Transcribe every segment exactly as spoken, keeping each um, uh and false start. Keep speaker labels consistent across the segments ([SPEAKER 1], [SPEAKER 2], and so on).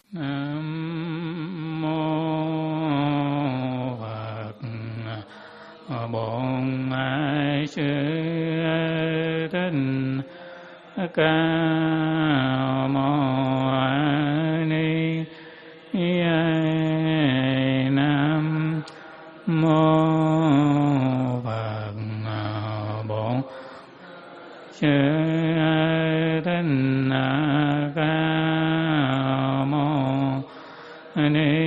[SPEAKER 1] Nam mô Phật Bổn Sư Thích Ca Mâu Ni. Nam mô Phật Bổn Sư Thích Ca Mâu Ni.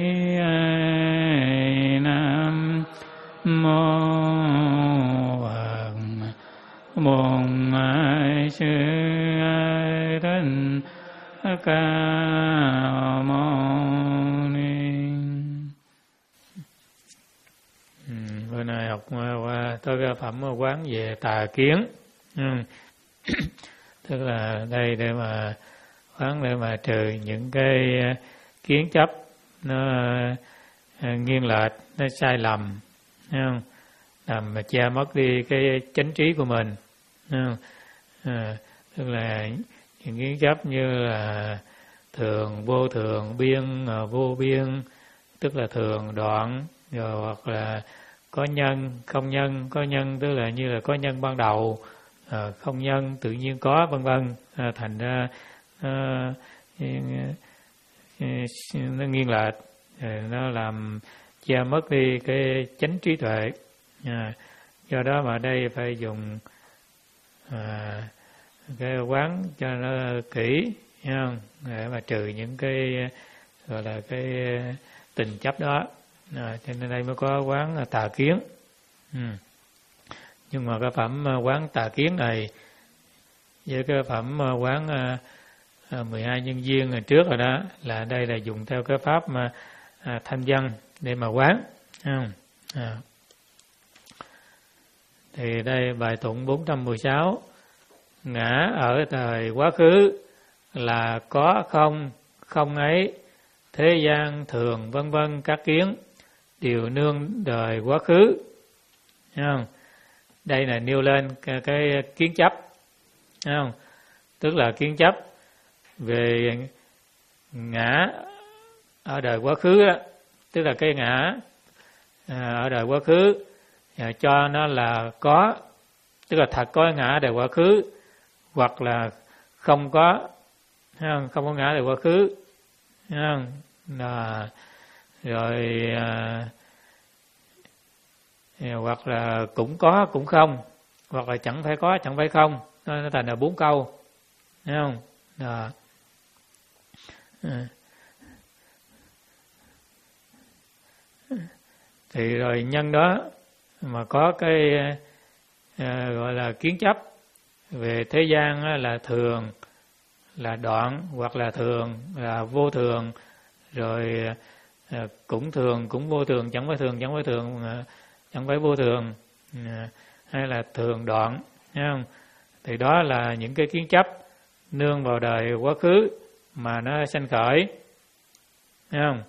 [SPEAKER 1] Nam mô Phật Bổn Sư Thích Ca Mâu Ni. Ừ, bữa nay học qua tới cái phẩm quán về tà kiến. Ừ. Tức là đây để mà quán để mà trừ những cái kiến chấp nó nghiêng lệch, nó sai lầm, thấy không? Làm mà che mất đi cái chánh trí của mình, thấy không? À, tức là những kiến chấp như là thường, vô thường, biên, vô biên, tức là thường, đoạn, rồi hoặc là có nhân, không nhân, có nhân tức là như là có nhân ban đầu, à, không nhân tự nhiên có, vân vân. À, thành ra à, nó nghiêng lệch, nó làm che mất đi cái chánh trí tuệ. À, do đó mà đây phải dùng à, cái quán cho nó kỹ, không? Để mà trừ những cái gọi là cái tình chấp đó. À, cho nên đây mới có quán tà kiến. Ừ. Nhưng mà cái phẩm quán tà kiến này với cái phẩm quán mười hai nhân duyên ngày trước rồi đó, là đây là dùng theo cái pháp mà à, thanh văn để mà quán. Không? À. Thì đây bài tụng bốn trăm mười sáu: ngã ở thời quá khứ là có không, không ấy, thế gian thường vân vân các kiến đều nương đời quá khứ. Thấy không? Đây là nêu lên cái, cái kiến chấp. Thấy không? Tức là kiến chấp về ngã ở đời quá khứ đó, tức là cái ngã ở đời quá khứ cho nó là có, tức là thật có ngã ở đời quá khứ, hoặc là không có, không, không có ngã ở đời quá khứ, không? Là, rồi à, hoặc là cũng có cũng không, hoặc là chẳng phải có chẳng phải không, nó thành là bốn câu, thấy không? Đó. À. Thì rồi nhân đó mà có cái à, gọi là kiến chấp về thế gian là thường, là đoạn, hoặc là thường, là vô thường, rồi à, cũng thường, cũng vô thường, chẳng phải thường, chẳng phải thường, à, chẳng phải vô thường, à, hay là thường đoạn, thấy không? Thì đó là những cái kiến chấp nương vào đời quá khứ mà nó sanh khởi, thấy không?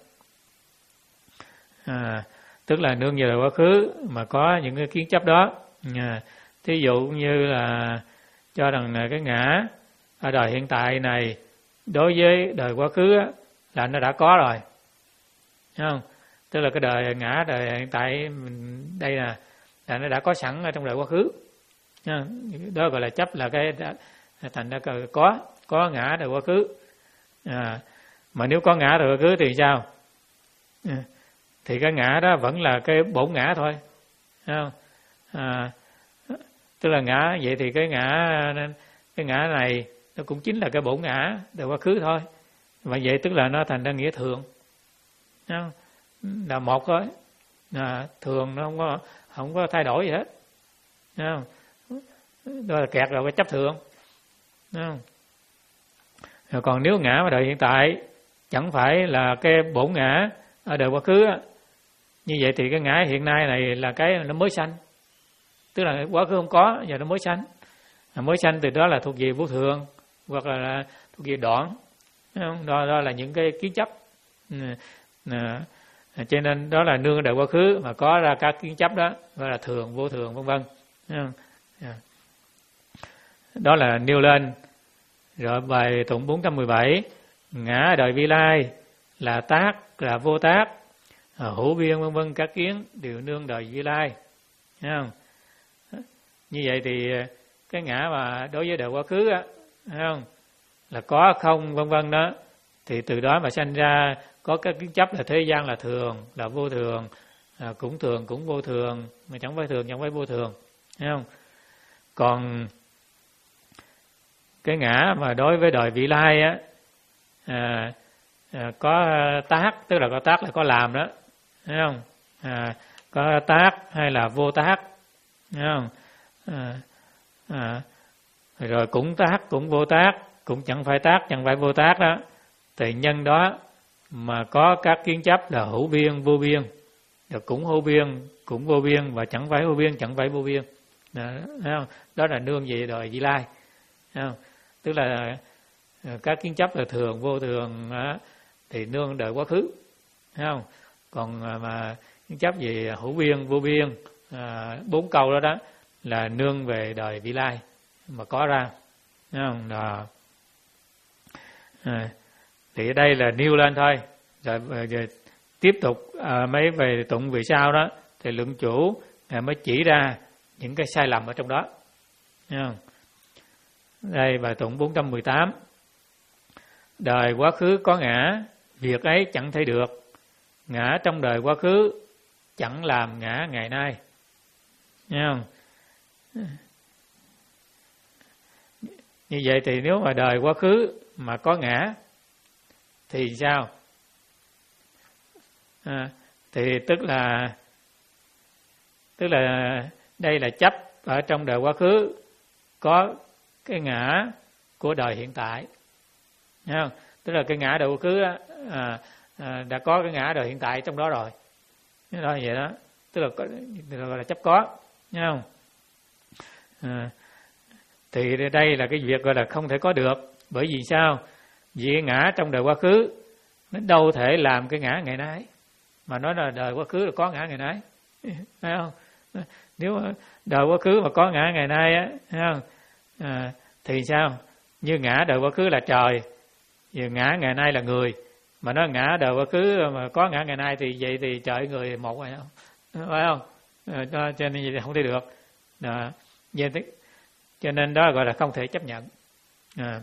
[SPEAKER 1] À, tức là nương vào đời quá khứ mà có những cái kiến chấp đó. À, thí dụ như là cho rằng là cái ngã ở đời hiện tại này đối với đời quá khứ á, là nó đã có rồi, thấy không? Tức là cái đời ngã đời hiện tại mình đây là, là nó đã có sẵn ở trong đời quá khứ. Đó gọi là chấp, là cái thành ra có có ngã đời quá khứ. À, mà nếu có ngã đời quá khứ thì sao? À, thì cái ngã đó vẫn là cái bổn ngã thôi, thấy không? À, tức là ngã vậy thì cái ngã cái ngã này nó cũng chính là cái bổn ngã đời quá khứ thôi. Và vậy tức là nó thành ra nghĩa thường, thấy không? Là một thôi, à, thường nó không có không có thay đổi gì hết, thấy không? Đó là kẹt rồi cái chấp thường, thấy không? Rồi còn nếu ngã mà đời hiện tại chẳng phải là cái bổn ngã ở đời quá khứ á, như vậy thì cái ngã hiện nay này là cái nó mới sanh, tức là quá khứ không có, giờ nó mới sanh. Mới sanh từ đó là thuộc về vô thường, hoặc là, là thuộc về đoạn, thấy không? Đó, đó là những cái kiến chấp. À, cho nên đó là nương đời quá khứ mà có ra các kiến chấp đó, gọi là thường, vô thường, vân vân. À. Đó là nêu lên. Rồi bài tụng bốn trăm mười bảy: ngã ở đời vi lai là tác, là vô tác, hữu biên vân vân các kiến đều nương đời vi lai. Thấy không? Như vậy thì cái ngã mà đối với đời quá khứ á, thấy không? Là có không vân vân đó, thì từ đó mà sanh ra có cái kiến chấp là thế gian là thường, là vô thường, à, cũng thường cũng vô thường, mà chẳng phải thường chẳng phải vô thường, thấy không? Còn cái ngã mà đối với đời vị lai á, à, à, có tác, tức là có tác là có làm đó, thấy không? À, có tác hay là vô tác, thấy không? À, à, rồi cũng tác cũng vô tác, cũng chẳng phải tác chẳng phải vô tác đó, thì nhân đó mà có các kiến chấp là hữu biên vô biên, rồi cũng hữu biên cũng vô biên, và chẳng phải hữu biên chẳng phải vô biên đó, thấy không? Đó là nương về đời vị lai, thấy không? Tức là các kiến chấp là thường vô thường đó, thì nương đời quá khứ, thấy không? Còn mà kiến chấp về hữu biên vô biên, à, bốn câu đó đó là nương về đời vị lai mà có ra, thấy không? Đó. À, thì ở đây là nêu lên thôi, rồi, rồi tiếp tục à, mấy về tụng về sau đó thì luận chủ à, mới chỉ ra những cái sai lầm ở trong đó, thấy không? Đây bài tụng bốn trăm mười tám. Đời quá khứ có ngã, việc ấy chẳng thể được. Ngã trong đời quá khứ chẳng làm ngã ngày nay, thấy không? Như vậy thì nếu mà đời quá khứ mà có ngã thì sao? À, thì tức là tức là đây là chấp ở trong đời quá khứ có cái ngã của đời hiện tại, thấy không? Tức là cái ngã đời quá khứ à, à, đã có cái ngã đời hiện tại trong đó rồi, đó vậy đó, tức là có, gọi là chấp có, thấy không? À, thì đây là cái việc gọi là không thể có được, bởi vì sao? Vì ngã trong đời quá khứ nó đâu thể làm cái ngã ngày nay, mà nói là đời quá khứ là có ngã ngày nay, thấy không? Nếu đời quá khứ mà có ngã ngày nay á, thấy không? À, thì sao? Như ngã đời quá khứ là trời, vì ngã ngày nay là người, mà nói ngã đời quá khứ mà có ngã ngày nay thì vậy thì trời người một rồi, không phải không? À, cho nên vậy thì không thể được. Đó. Vậy thì, cho nên đó gọi là không thể chấp nhận. À.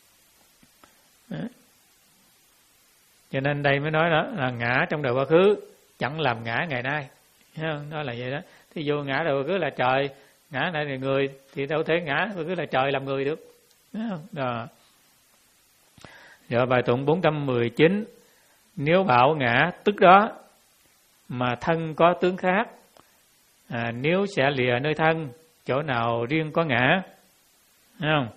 [SPEAKER 1] Cho nên đây mới nói đó là ngã trong đời quá khứ chẳng làm ngã ngày nay, thấy không? Đó là vậy đó. Thí dụ ngã đời quá khứ là trời, ngã này là người, thì đâu thể ngã quá khứ là trời làm người được, thấy không? Đó. Rồi bài tụng bốn trăm mười chín. Nếu bảo ngã tức đó mà thân có tướng khác, à, nếu sẽ lìa nơi thân chỗ nào riêng có ngã, thấy không?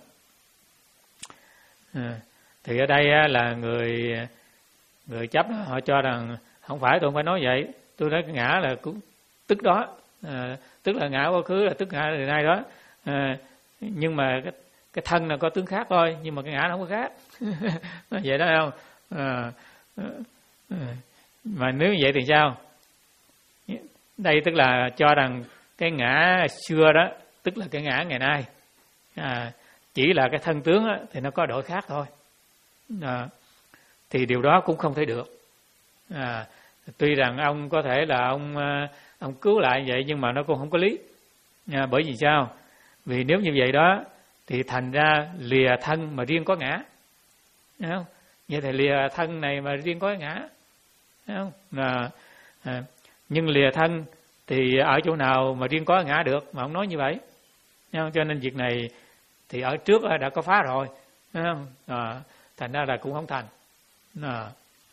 [SPEAKER 1] À, thì ở đây á, là người người chấp họ cho rằng không phải, tôi không phải nói vậy, tôi nói cái ngã là cũng tức đó, à, tức là ngã quá khứ là tức ngã ngày nay đó, à, nhưng mà cái, cái thân là có tướng khác thôi, nhưng mà cái ngã nó không có khác. Vậy đó không? À, à, mà nếu như vậy thì sao? Đây tức là cho rằng cái ngã xưa đó tức là cái ngã ngày nay, à, chỉ là cái thân tướng á, thì nó có đổi khác thôi, à, thì điều đó cũng không thể được. À, tuy rằng ông có thể là ông ông cứu lại vậy, nhưng mà nó cũng không có lý, à, bởi vì sao? Vì nếu như vậy đó thì thành ra lìa thân mà riêng có ngã, thấy không? Vậy thì lìa thân này mà riêng có ngã, thấy không? À, à, nhưng lìa thân thì ở chỗ nào mà riêng có ngã được, mà ông nói như vậy, thấy không? Cho nên việc này thì ở trước đã có phá rồi, thấy không? À, thành ra là cũng không thành. À.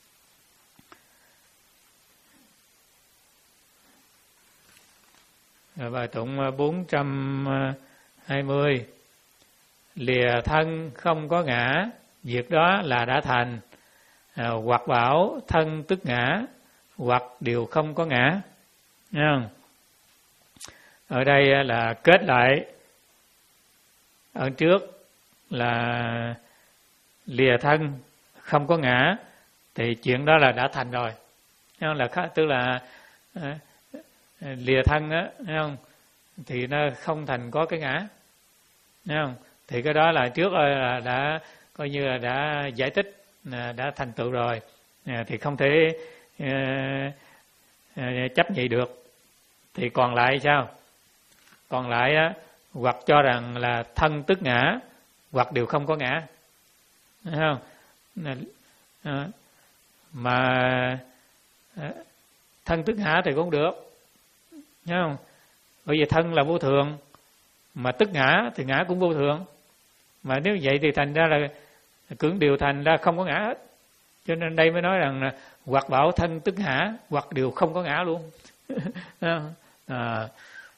[SPEAKER 1] Rồi bài tụng bốn trăm hai mươi. Lìa thân không có ngã, việc đó là đã thành, à, hoặc bảo thân tức ngã, hoặc điều không có ngã. Thấy không? Ở đây là kết lại ở trước là lìa thân không có ngã, thì chuyện đó là đã thành rồi, thấy không? Là tức là à, lìa thân đó, thấy không? Thì nó không thành có cái ngã, thấy không? Thì cái đó là trước là đã coi như là đã giải thích à, đã thành tựu rồi, à, thì không thể à, à, chấp nhị được. Thì còn lại sao? Còn lại á, hoặc cho rằng là thân tức ngã, hoặc đều không có ngã, thấy không? À, mà à, thân tức ngã thì cũng được, thấy không? Bởi vì thân là vô thường, mà tức ngã thì ngã cũng vô thường. Mà nếu vậy thì thành ra là cưỡng điều thành ra không có ngã hết. Cho nên đây mới nói rằng là hoặc bảo thân tức ngã, hoặc đều không có ngã luôn. à,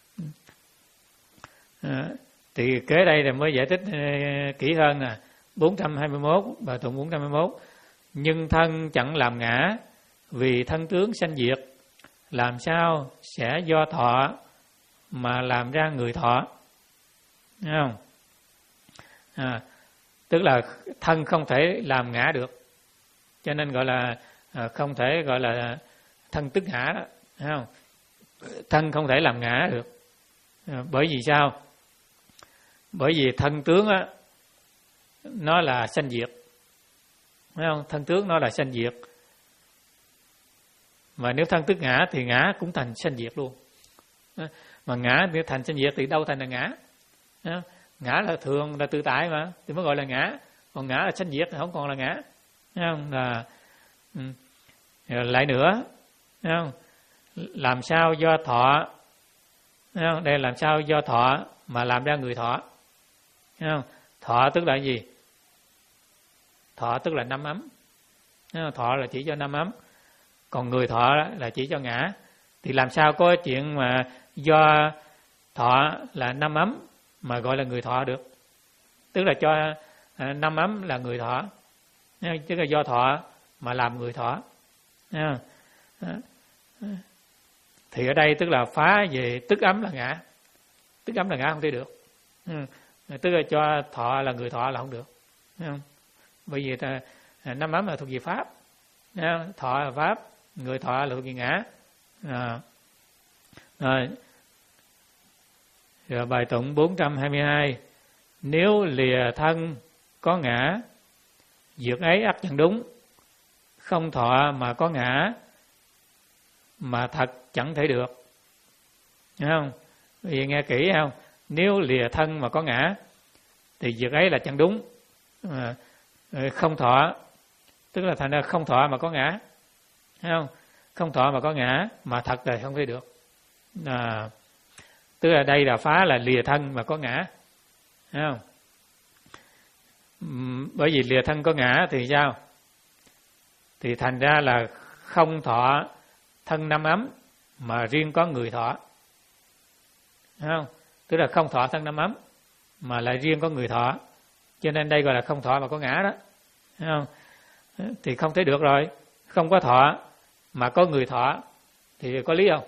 [SPEAKER 1] à, thì kế đây là mới giải thích uh, kỹ hơn nè. bốn trăm hai mươi mốt, bài tụng bốn trăm hai mươi mốt. Nhưng thân chẳng làm ngã, vì thân tướng sanh diệt, làm sao sẽ do thọ mà làm ra người thọ, thấy không? À, tức là thân không thể làm ngã được, cho nên gọi là à, không thể gọi là thân tức ngã đó, thấy không? Thân không thể làm ngã được. À, bởi vì sao? Bởi vì thân tướng á, nó là sanh diệt, thấy không? Thân tướng nó là sanh diệt, mà nếu thân tức ngã thì ngã cũng thành sanh diệt luôn. À, mà ngã nếu thành sanh diệt thì đâu thành là ngã. À, ngã là thường, là tự tại mà, thì mới gọi là ngã. Còn ngã là sanh diệt thì không còn là ngã, thấy không? Là ừ. Lại nữa, thấy không? Làm sao do thọ, thấy không? Đây làm sao do thọ mà làm ra người thọ, thấy không? Thọ tức là gì? Thọ tức là năm ấm, thấy không? Thọ là chỉ cho năm ấm, còn người thọ là chỉ cho ngã. Thì làm sao có chuyện mà do thọ là năm ấm mà gọi là người thọ được? Tức là cho năm ấm là người thọ, tức là do thọ mà làm người thọ. Thì ở đây tức là phá về tức ấm là ngã. Tức ấm là ngã không thể được. Tức là cho thọ là người thọ là không được, không? Bởi vì ta, năm ấm là thuộc về pháp, thọ là pháp, người thọ là thuộc về ngã. À. Rồi. Rồi bài tụng bốn trăm hai mươi hai. Nếu lìa thân có ngã, việc ấy ắt chẳng đúng. Không thọ mà có ngã, mà thật chẳng thể được, thấy không? Vì nghe kỹ không? Nếu lìa thân mà có ngã thì việc ấy là chẳng đúng. À, không thọ tức là thành ra không thọ mà có ngã, thấy không? Không thọ mà có ngã, mà thật là không thể được. À, tức là đây là phá là lìa thân mà có ngã, thấy không? Bởi vì lìa thân có ngã thì sao? Thì thành ra là không thọ thân năm ấm mà riêng có người thọ, thấy không? Tức là không thọ thân năm ấm mà lại riêng có người thọ, cho nên đây gọi là không thọ mà có ngã đó, thấy không? Thì không thể được rồi. Không có thọ mà có người thọ thì có lý không?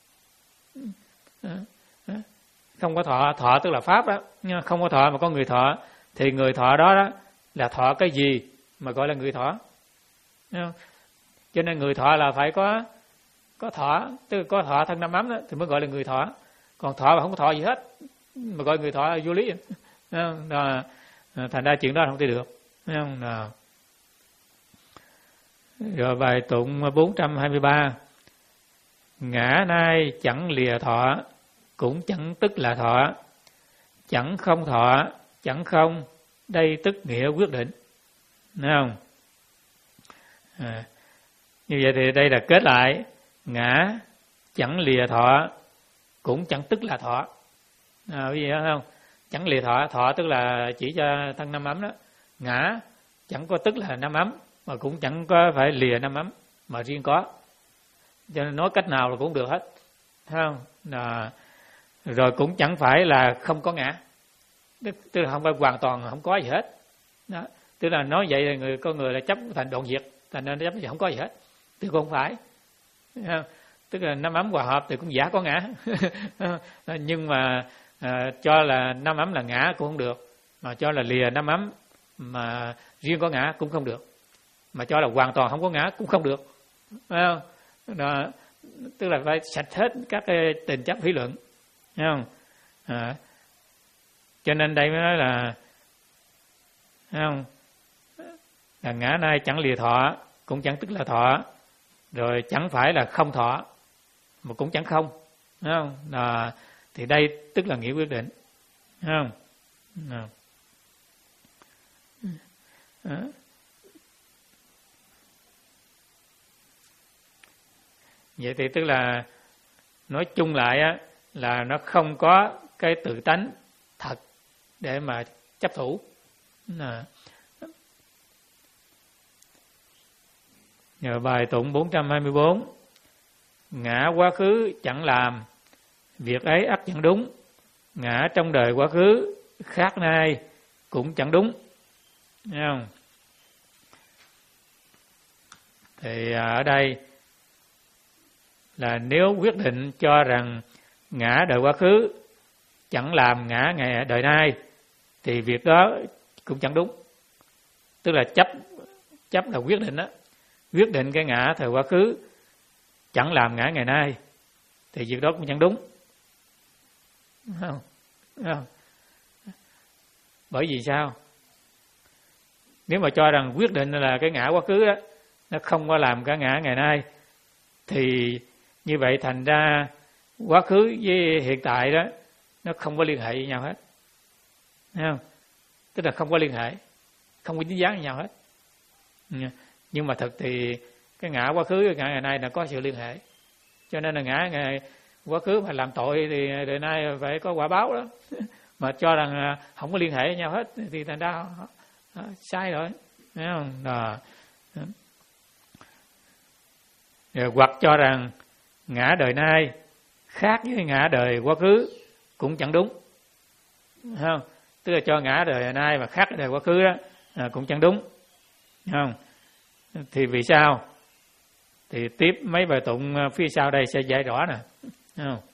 [SPEAKER 1] Không có thọ, thọ tức là pháp đó, nhưng không có thọ mà có người thọ thì người thọ đó, đó là thọ cái gì mà gọi là người thọ, thấy không? Cho nên người thọ là phải có có thọ, tức là có thọ thân năm ấm đó thì mới gọi là người thọ. Còn thọ mà không có thọ gì hết mà gọi người thọ là vô lý, thấy không? Đó, thành ra chuyện đó không thể được, thấy không? Đó. Rồi bài tụng bốn trăm hai mươi ba. Ngã nay chẳng lìa thọ, cũng chẳng tức là thọ. Chẳng không thọ, chẳng không, đây tức nghĩa quyết định, thấy không? À, như vậy thì đây là kết lại. Ngã chẳng lìa thọ, cũng chẳng tức là thọ. À, quý vị hiểu không? Chẳng lìa thọ, thọ tức là chỉ cho thân năm ấm đó. Ngã chẳng có tức là năm ấm, mà cũng chẳng có phải lìa năm ấm mà riêng có. Cho nên nói cách nào là cũng được hết, thấy không? À, rồi cũng chẳng phải là không có ngã, tức là không phải hoàn toàn không có gì hết. Đó. Tức là nói vậy là người con người là chấp thành đoạn diệt, thành nên chấp gì không có gì hết, thì cũng không phải. Không? Tức là năm ấm hòa hợp thì cũng giả có ngã. Nhưng mà à, cho là năm ấm là ngã cũng không được, mà cho là lìa năm ấm mà riêng có ngã cũng không được, mà cho là hoàn toàn không có ngã cũng không được, phải không? Đó. Tức là phải sạch hết các cái tình chấp hí luận, thấy không? À, cho nên đây mới nói là, thấy không? là ngã nay chẳng lìa thọ, cũng chẳng tức là thọ, rồi chẳng phải là không thọ, mà cũng chẳng không, đúng không? À, thì đây tức là nghĩa quyết định, đúng không? À. À. Vậy thì tức là nói chung lại á, là nó không có cái tự tánh thật để mà chấp thủ. À. Nhờ bài tụng bốn trăm hai mươi bốn, ngã quá khứ chẳng làm, việc ấy ắt chẳng đúng, ngã trong đời quá khứ khác nay cũng chẳng đúng. Thấy không? Thì ở đây là nếu quyết định cho rằng ngã đời quá khứ chẳng làm ngã ngày đời nay thì việc đó cũng chẳng đúng. Tức là chấp chấp là quyết định đó, quyết định cái ngã thời quá khứ chẳng làm ngã ngày nay thì việc đó cũng chẳng đúng. Không? Không? Bởi vì sao? Nếu mà cho rằng quyết định là cái ngã quá khứ đó, nó không có làm cái ngã ngày nay thì như vậy thành ra quá khứ với hiện tại đó nó không có liên hệ với nhau hết. Thấy không? Tức là không có liên hệ, không có dính dáng với nhau hết. Nhưng mà thật thì cái ngã quá khứ với ngã ngày nay là có sự liên hệ. Cho nên là ngã ngày quá khứ mà làm tội thì đời nay phải có quả báo đó. Mà cho rằng không có liên hệ với nhau hết thì thành ra sai rồi. Thấy không? Đó. Rồi hoặc cho rằng ngã đời nay khác với ngã đời quá khứ cũng chẳng đúng. Thấy không? Tức là cho ngã đời nay mà khác đời quá khứ đó à, cũng chẳng đúng. Thấy không? Thì vì sao? Thì tiếp mấy bài tụng phía sau đây sẽ giải rõ nè. Thấy không?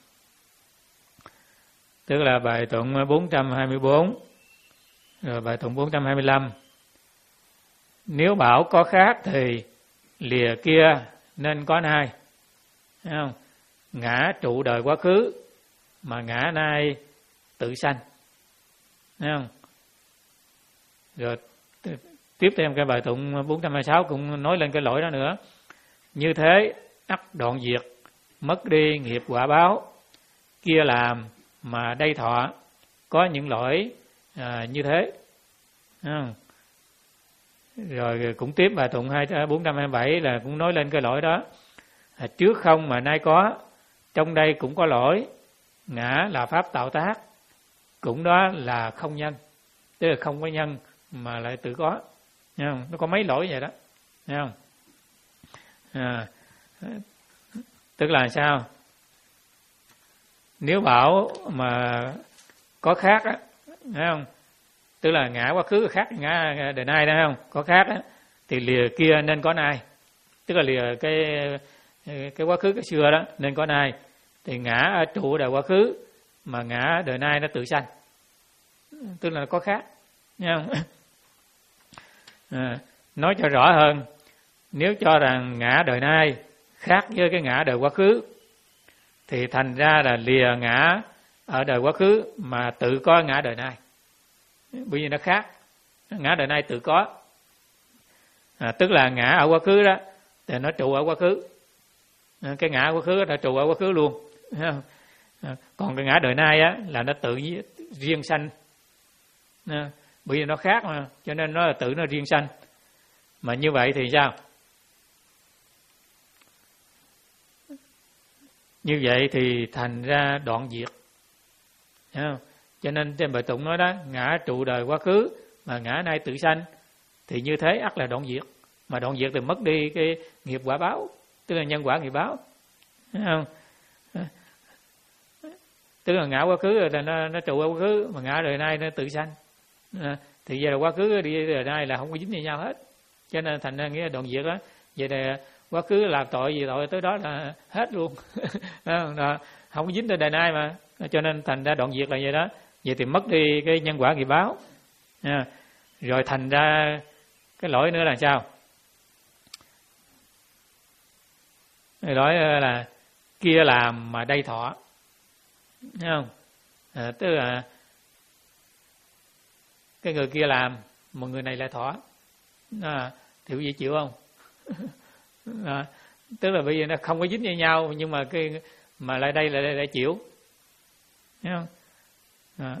[SPEAKER 1] Tức là bài tụng bốn trăm hai mươi bốn, rồi bài tụng bốn trăm hai mươi lăm. Nếu bảo có khác thì lìa kia nên có nay. Thấy không? Ngã trụ đời quá khứ mà ngã nay tự sanh. Thấy không? Rồi tiếp thêm cái bài tụng bốn trăm hai mươi sáu cũng nói lên cái lỗi đó nữa. Như thế ắt đoạn diệt, mất đi nghiệp quả báo, kia làm mà đây thọ, có những lỗi à, như thế. Thấy không? Rồi cũng tiếp bài tụng bốn trăm hai mươi bảy là cũng nói lên cái lỗi đó. À, trước không mà nay có, trong đây cũng có lỗi, ngã là pháp tạo tác, cũng đó là không nhân. Tức là không có nhân mà lại tự có. Thấy không? Nó có mấy lỗi vậy đó. Thấy không? À, tức là sao? Nếu bảo mà có khác á, thấy không? Tức là ngã quá khứ khác ngã đời nay đó, không? Có khác á, thì lìa kia nên có nay. Tức là lìa cái cái quá khứ cái xưa đó nên có nay. Thì ngã ở trụ đời quá khứ mà ngã đời nay nó tự sanh. Tức là có khác. Thấy không? À, nói cho rõ hơn, nếu cho rằng ngã đời nay khác với cái ngã đời quá khứ thì thành ra là lìa ngã ở đời quá khứ mà tự có ngã đời nay. Bởi vì nó khác. Ngã đời nay tự có. À, tức là ngã ở quá khứ đó thì nó trụ ở quá khứ. À, cái ngã quá khứ nó trụ ở quá khứ luôn. À, còn cái ngã đời nay á là nó tự riêng sanh. À, bởi vì nó khác mà, cho nên nó là tự nó riêng sanh. Mà như vậy thì sao? Như vậy thì thành ra đoạn diệt. Thấy không? Cho nên trên bài tụng nói đó, ngã trụ đời quá khứ mà ngã nay tự sanh thì như thế ắt là đoạn diệt. Mà đoạn diệt thì mất đi cái nghiệp quả báo, tức là nhân quả nghiệp báo. Thấy không? Tức là ngã quá khứ là nó, nó trụ ở quá khứ mà ngã đời nay nó tự sanh. À, thì giờ là quá khứ đi đời nay là không có dính với nhau hết. Cho nên thành ra nghĩa là đoạn diệt đó. Vậy là quá khứ làm tội gì tội tới đó là hết luôn. Đó, không có dính tới đời nay mà. Cho nên thành ra đoạn diệt là vậy đó. Vậy thì mất đi cái nhân quả nghiệp báo. À, rồi thành ra cái lỗi nữa là sao? Cái lỗi là kia làm mà đây thọ. Thấy không? À, tức là cái người kia làm mà người này lại thọ. À, thì quý vị chịu không? À, tức là bây giờ nó không có dính với nhau, nhưng mà cái mà lại đây là lại, lại chịu, thấy không? À.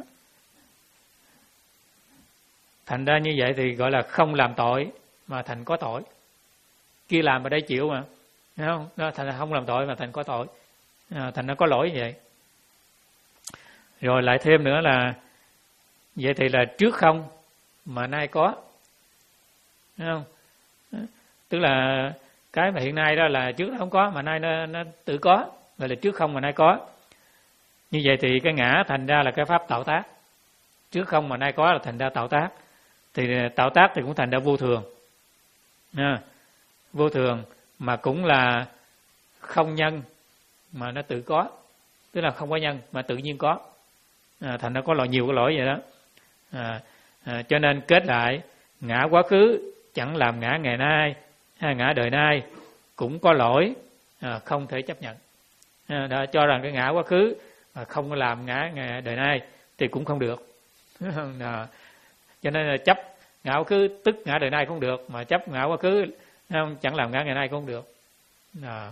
[SPEAKER 1] Thành ra như vậy thì gọi là không làm tội mà thành có tội. Kia làm ở đây chịu mà, thấy không? Nó thành ra không làm tội mà thành có tội, à, thành nó có lỗi như vậy. Rồi lại thêm nữa là vậy thì là trước không mà nay có, thấy không? Tức là cái mà hiện nay đó là trước nó không có mà nay nó, nó tự có, gọi là trước không mà nay có. Như vậy thì cái ngã thành ra là cái pháp tạo tác. Trước không mà nay có là thành ra tạo tác. Thì tạo tác thì cũng thành ra vô thường, à, vô thường mà cũng là không nhân mà nó tự có, tức là không có nhân mà tự nhiên có, à, thành ra có loại nhiều cái lỗi vậy đó. À, à, cho nên kết lại ngã quá khứ chẳng làm ngã ngày nay hay ngã đời nay cũng có lỗi, à, không thể chấp nhận. À, đã cho rằng cái ngã quá khứ mà không có làm ngã ngày đời nay thì cũng không được. À, cho nên là chấp ngã quá khứ tức ngã đời nay không được, mà chấp ngã quá khứ không, chẳng làm ngã ngày nay cũng không được. À.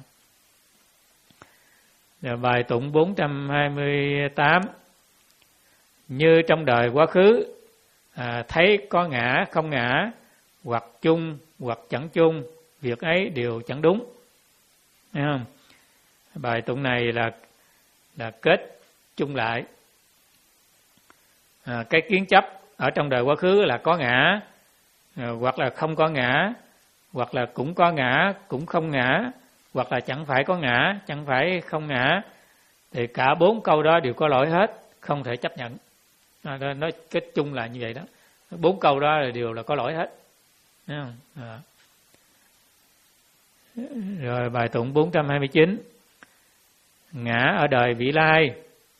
[SPEAKER 1] Rồi bài tụng bốn trăm hai mươi tám. Như trong đời quá khứ à, thấy có ngã không ngã, hoặc chung hoặc chẳng chung, việc ấy đều chẳng đúng. Thấy không? Bài tụng này là là kết chung lại. À, cái kiến chấp ở trong đời quá khứ là có ngã, à, hoặc là không có ngã, hoặc là cũng có ngã, cũng không ngã, hoặc là chẳng phải có ngã, chẳng phải không ngã, thì cả bốn câu đó đều có lỗi hết, không thể chấp nhận. À, nói kết chung là như vậy đó. Bốn câu đó là đều là có lỗi hết. Thấy không? À. Rồi bài tụng bốn trăm hai mươi chín. Ngã ở đời vị lai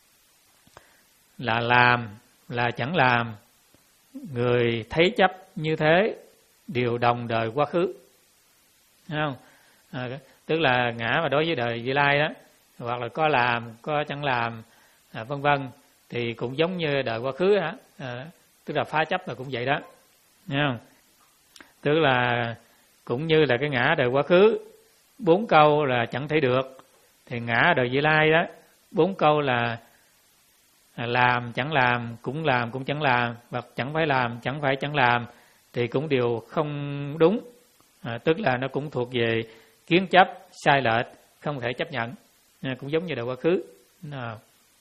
[SPEAKER 1] là làm, là chẳng làm, người thấy chấp như thế đều đồng đời quá khứ. Thấy không? À, tức là ngã mà đối với đời vị lai đó, hoặc là có làm, có chẳng làm, à, vân vân, thì cũng giống như đời quá khứ đó. À, tức là phá chấp là cũng vậy đó. Thấy không? Tức là cũng như là cái ngã đời quá khứ, bốn câu là chẳng thể được, thì ngã đời vị lai đó, bốn câu là làm, chẳng làm, cũng làm, cũng chẳng làm, hoặc chẳng phải làm, chẳng phải chẳng làm, thì cũng đều không đúng. À, tức là nó cũng thuộc về kiến chấp sai lệch, không thể chấp nhận. À, cũng giống như đời quá khứ. À.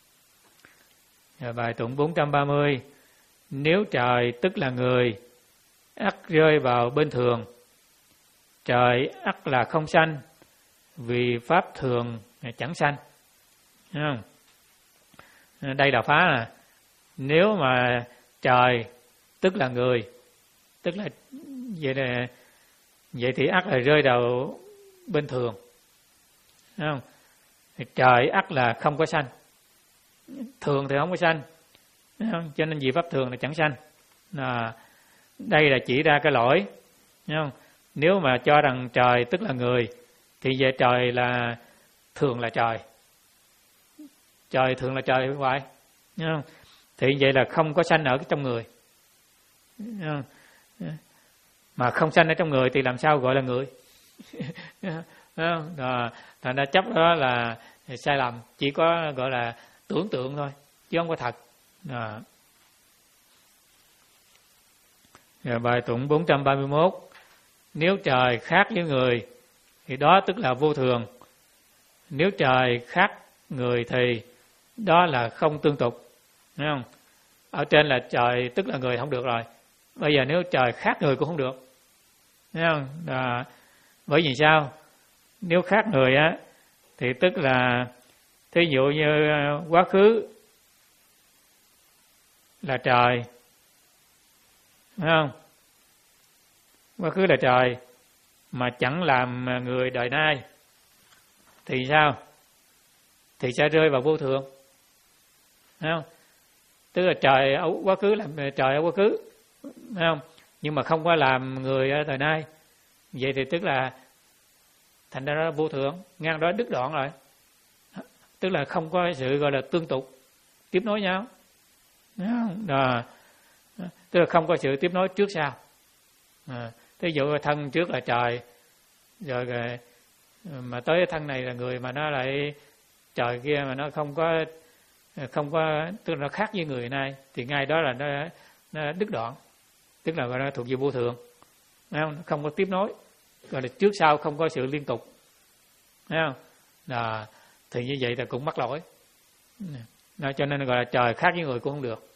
[SPEAKER 1] À, bài tụng bốn trăm ba mươi. Nếu trời tức là người, ắt rơi vào bên thường. Trời ắt là không sanh, vì pháp thường chẳng sanh. Thấy không? Đây là phá là nếu mà trời tức là người, tức là vậy là vậy thì ắt là rơi vào bên thường. Thấy không? Trời ắt là không có sanh, thường thì không có sanh. Thấy không? Cho nên vì pháp thường là chẳng sanh. À, đây là chỉ ra cái lỗi. Thấy không? Nếu mà cho rằng trời tức là người thì về trời là thường là trời, trời thường là trời không phải. Không? Thì vậy là không có sanh ở trong người. Không? Mà không sanh ở trong người thì làm sao gọi là người? Không? À, thành ra chấp đó là sai lầm, chỉ có gọi là tưởng tượng thôi chứ không có thật. À. Rồi bài tụng bốn trăm ba mươi mốt. Nếu trời khác với người thì đó tức là vô thường. Nếu trời khác người thì đó là không tương tục. Thấy không? Ở trên là trời tức là người không được rồi. Bây giờ nếu trời khác người cũng không được. Thấy không? À, bởi vì sao? Nếu khác người á thì tức là thí dụ như quá khứ là trời. Thấy không? Quá khứ là trời mà chẳng làm người đời nay thì sao? Thì sẽ rơi vào vô thường. Thấy không? Tức là trời ở quá khứ làm trời ở quá khứ. Thấy không? Nhưng mà không có làm người ở thời nay. Vậy thì tức là thành ra đó vô thường, ngang đó đứt đoạn rồi. Tức là không có sự gọi là tương tục, tiếp nối nhau. Thấy không? À, tức là không có sự tiếp nối trước sau. À, Thí dụ thân trước là trời, rồi mà tới thân này là người, mà nó lại trời kia mà nó không có không có tức là nó khác với người nay, thì ngay đó là nó, nó đứt đoạn, tức là nó thuộc về vô thường, không? Không có tiếp nối, gọi là trước sau không có sự liên tục, thấy không? Là thì như vậy là cũng mắc lỗi. Đó, cho nên gọi là trời khác với người cũng không được.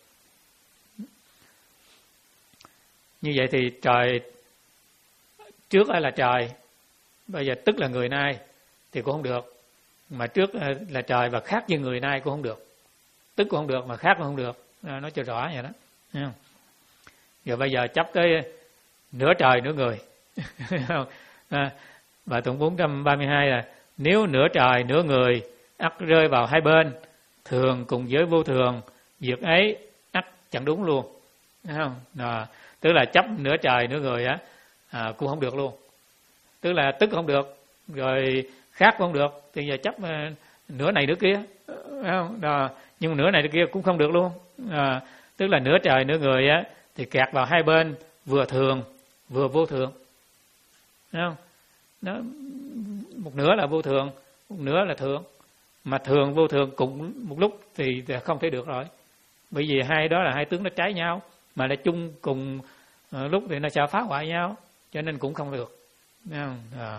[SPEAKER 1] Như vậy thì trời trước là trời, bây giờ tức là người nay thì cũng không được. Mà trước là trời và khác với người nay cũng không được. Tức cũng không được mà khác cũng không được. Nói cho rõ vậy đó. Thấy không? Rồi bây giờ chấp cái nửa trời nửa người. À, bài tụng bốn trăm ba mươi hai là nếu nửa trời nửa người ắt rơi vào hai bên, thường cùng với vô thường, việc ấy ắt chẳng đúng luôn. Thấy không? À, tức là chấp nửa trời nửa người á, à, cũng không được luôn. Tức là tức không được, rồi khác cũng không được, thì giờ chấp uh, nửa này nửa kia, thấy không? Đó, nhưng nửa này nửa kia cũng không được luôn. À, tức là nửa trời nửa người á thì kẹt vào hai bên, vừa thường vừa vô thường, thấy không? Nó một nửa là vô thường, một nửa là thường, mà thường vô thường cùng một lúc thì không thể được rồi, bởi vì hai đó là hai tướng nó trái nhau, mà là chung cùng uh, lúc thì nó sẽ phá hoại nhau, cho nên cũng không được. À.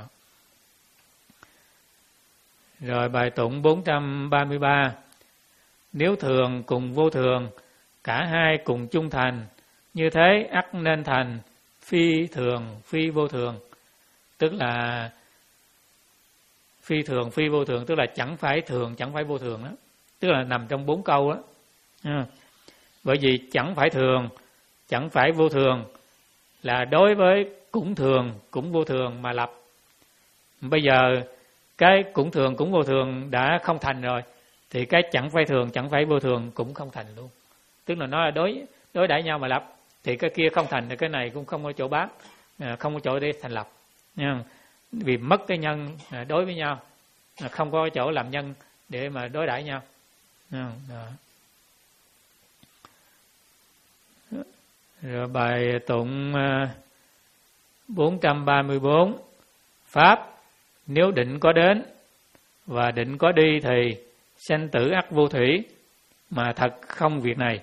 [SPEAKER 1] Rồi bài tụng bốn trăm ba mươi ba, nếu thường cùng vô thường, cả hai cùng chung thành, như thế ắt nên thành phi thường phi vô thường. Tức là phi thường phi vô thường, tức là chẳng phải thường chẳng phải vô thường đó, tức là nằm trong bốn câu đó. À. Bởi vì chẳng phải thường chẳng phải vô thường là đối với cũng thường cũng vô thường mà lập. Bây giờ cái cũng thường cũng vô thường đã không thành rồi, thì cái chẳng phải thường chẳng phải vô thường cũng không thành luôn. Tức là nó là đối đối đãi nhau mà lập, thì cái kia không thành thì cái này cũng không có chỗ bám, không có chỗ để thành lập. Nha. Vì mất cái nhân đối với nhau, không có chỗ làm nhân để mà đối đãi nhau. Đó. Rồi bài tụng bốn trăm ba mươi bốn, pháp nếu định có đến và định có đi thì sanh tử ắt vô thủy, mà thật không việc này.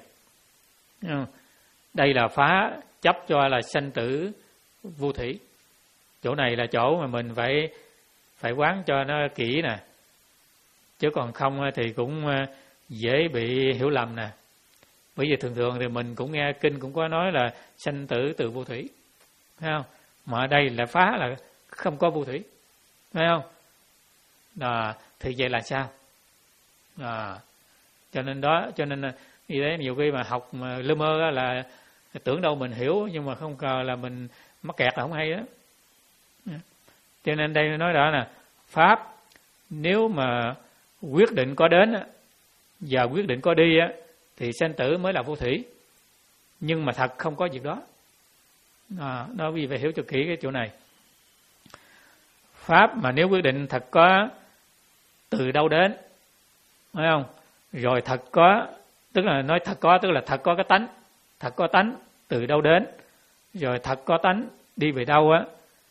[SPEAKER 1] Đây là phá chấp cho là sanh tử vô thủy. Chỗ này là chỗ mà mình phải phải quán cho nó kỹ nè, chứ còn không thì cũng dễ bị hiểu lầm nè. Bởi vì thường thường thì mình cũng nghe kinh cũng có nói là sanh tử từ vô thủy, thấy không? Mà ở đây là phá là không có vô thủy, thấy không? À, thì vậy là sao? À, cho nên đó, cho nên như thế nhiều khi mà học mà lơ mơ là tưởng đâu mình hiểu, nhưng mà không ngờ là mình mắc kẹt là không hay đó. Cho nên đây nói đó là pháp nếu mà quyết định có đến và quyết định có đi thì sanh tử mới là vô thủy, nhưng mà thật không có việc đó. À, đó vì phải hiểu cho kỹ cái chỗ này. Pháp mà nếu quyết định thật có từ đâu đến, phải không? Rồi thật có, tức là nói thật có, tức là thật có cái tánh, thật có tánh từ đâu đến, rồi thật có tánh đi về đâu á,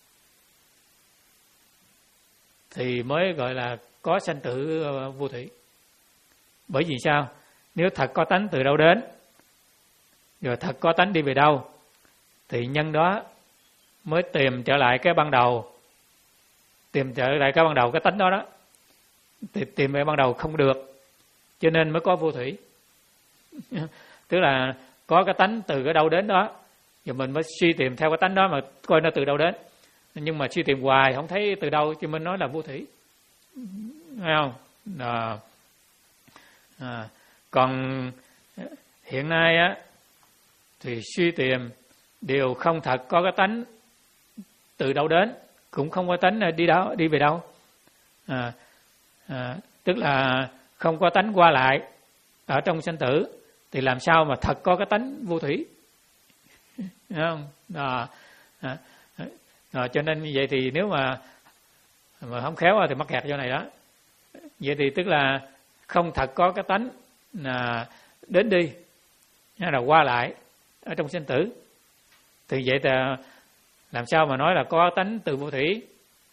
[SPEAKER 1] thì mới gọi là có sanh tử vô thủy. Bởi vì sao? Nếu thật có tánh từ đâu đến, rồi thật có tánh đi về đâu, thì nhân đó mới tìm trở lại cái ban đầu, tìm trở lại cái ban đầu, cái tánh đó đó, thì tìm về ban đầu không được, cho nên mới có vô thủy. Tức là có cái tánh từ cái đâu đến đó, rồi mình mới suy tìm theo cái tánh đó mà coi nó từ đâu đến. Nhưng mà suy tìm hoài không thấy từ đâu, cho mình nói là vô thủy, thấy không? À, à, còn hiện nay á thì suy tìm đều không thật có cái tánh từ đâu đến, cũng không có tánh đi đâu đi về đâu. À, à, tức là không có tánh qua lại ở trong sanh tử, thì làm sao mà thật có cái tánh vô thủy, thấy không? À, à, à, cho nên như vậy thì nếu mà mà không khéo thì mắc kẹt chỗ này đó. Vậy thì tức là không thật có cái tánh là đến đi hay là qua lại ở trong sinh tử, thì vậy là làm sao mà nói là có tánh từ vô thủy.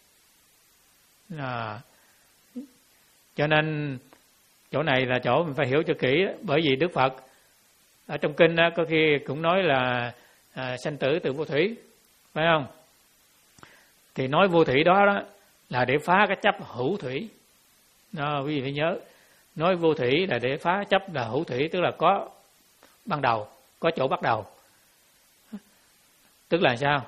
[SPEAKER 1] À, cho nên chỗ này là chỗ mình phải hiểu cho kỹ, bởi vì Đức Phật ở trong kinh đó, có khi cũng nói là à, sanh tử từ vô thủy, phải không? Thì nói vô thủy đó, đó là để phá cái chấp hữu thủy. Đó, quý vị phải nhớ, nói vô thủy là để phá chấp là hữu thủy, tức là có ban đầu, có chỗ bắt đầu. Tức là sao?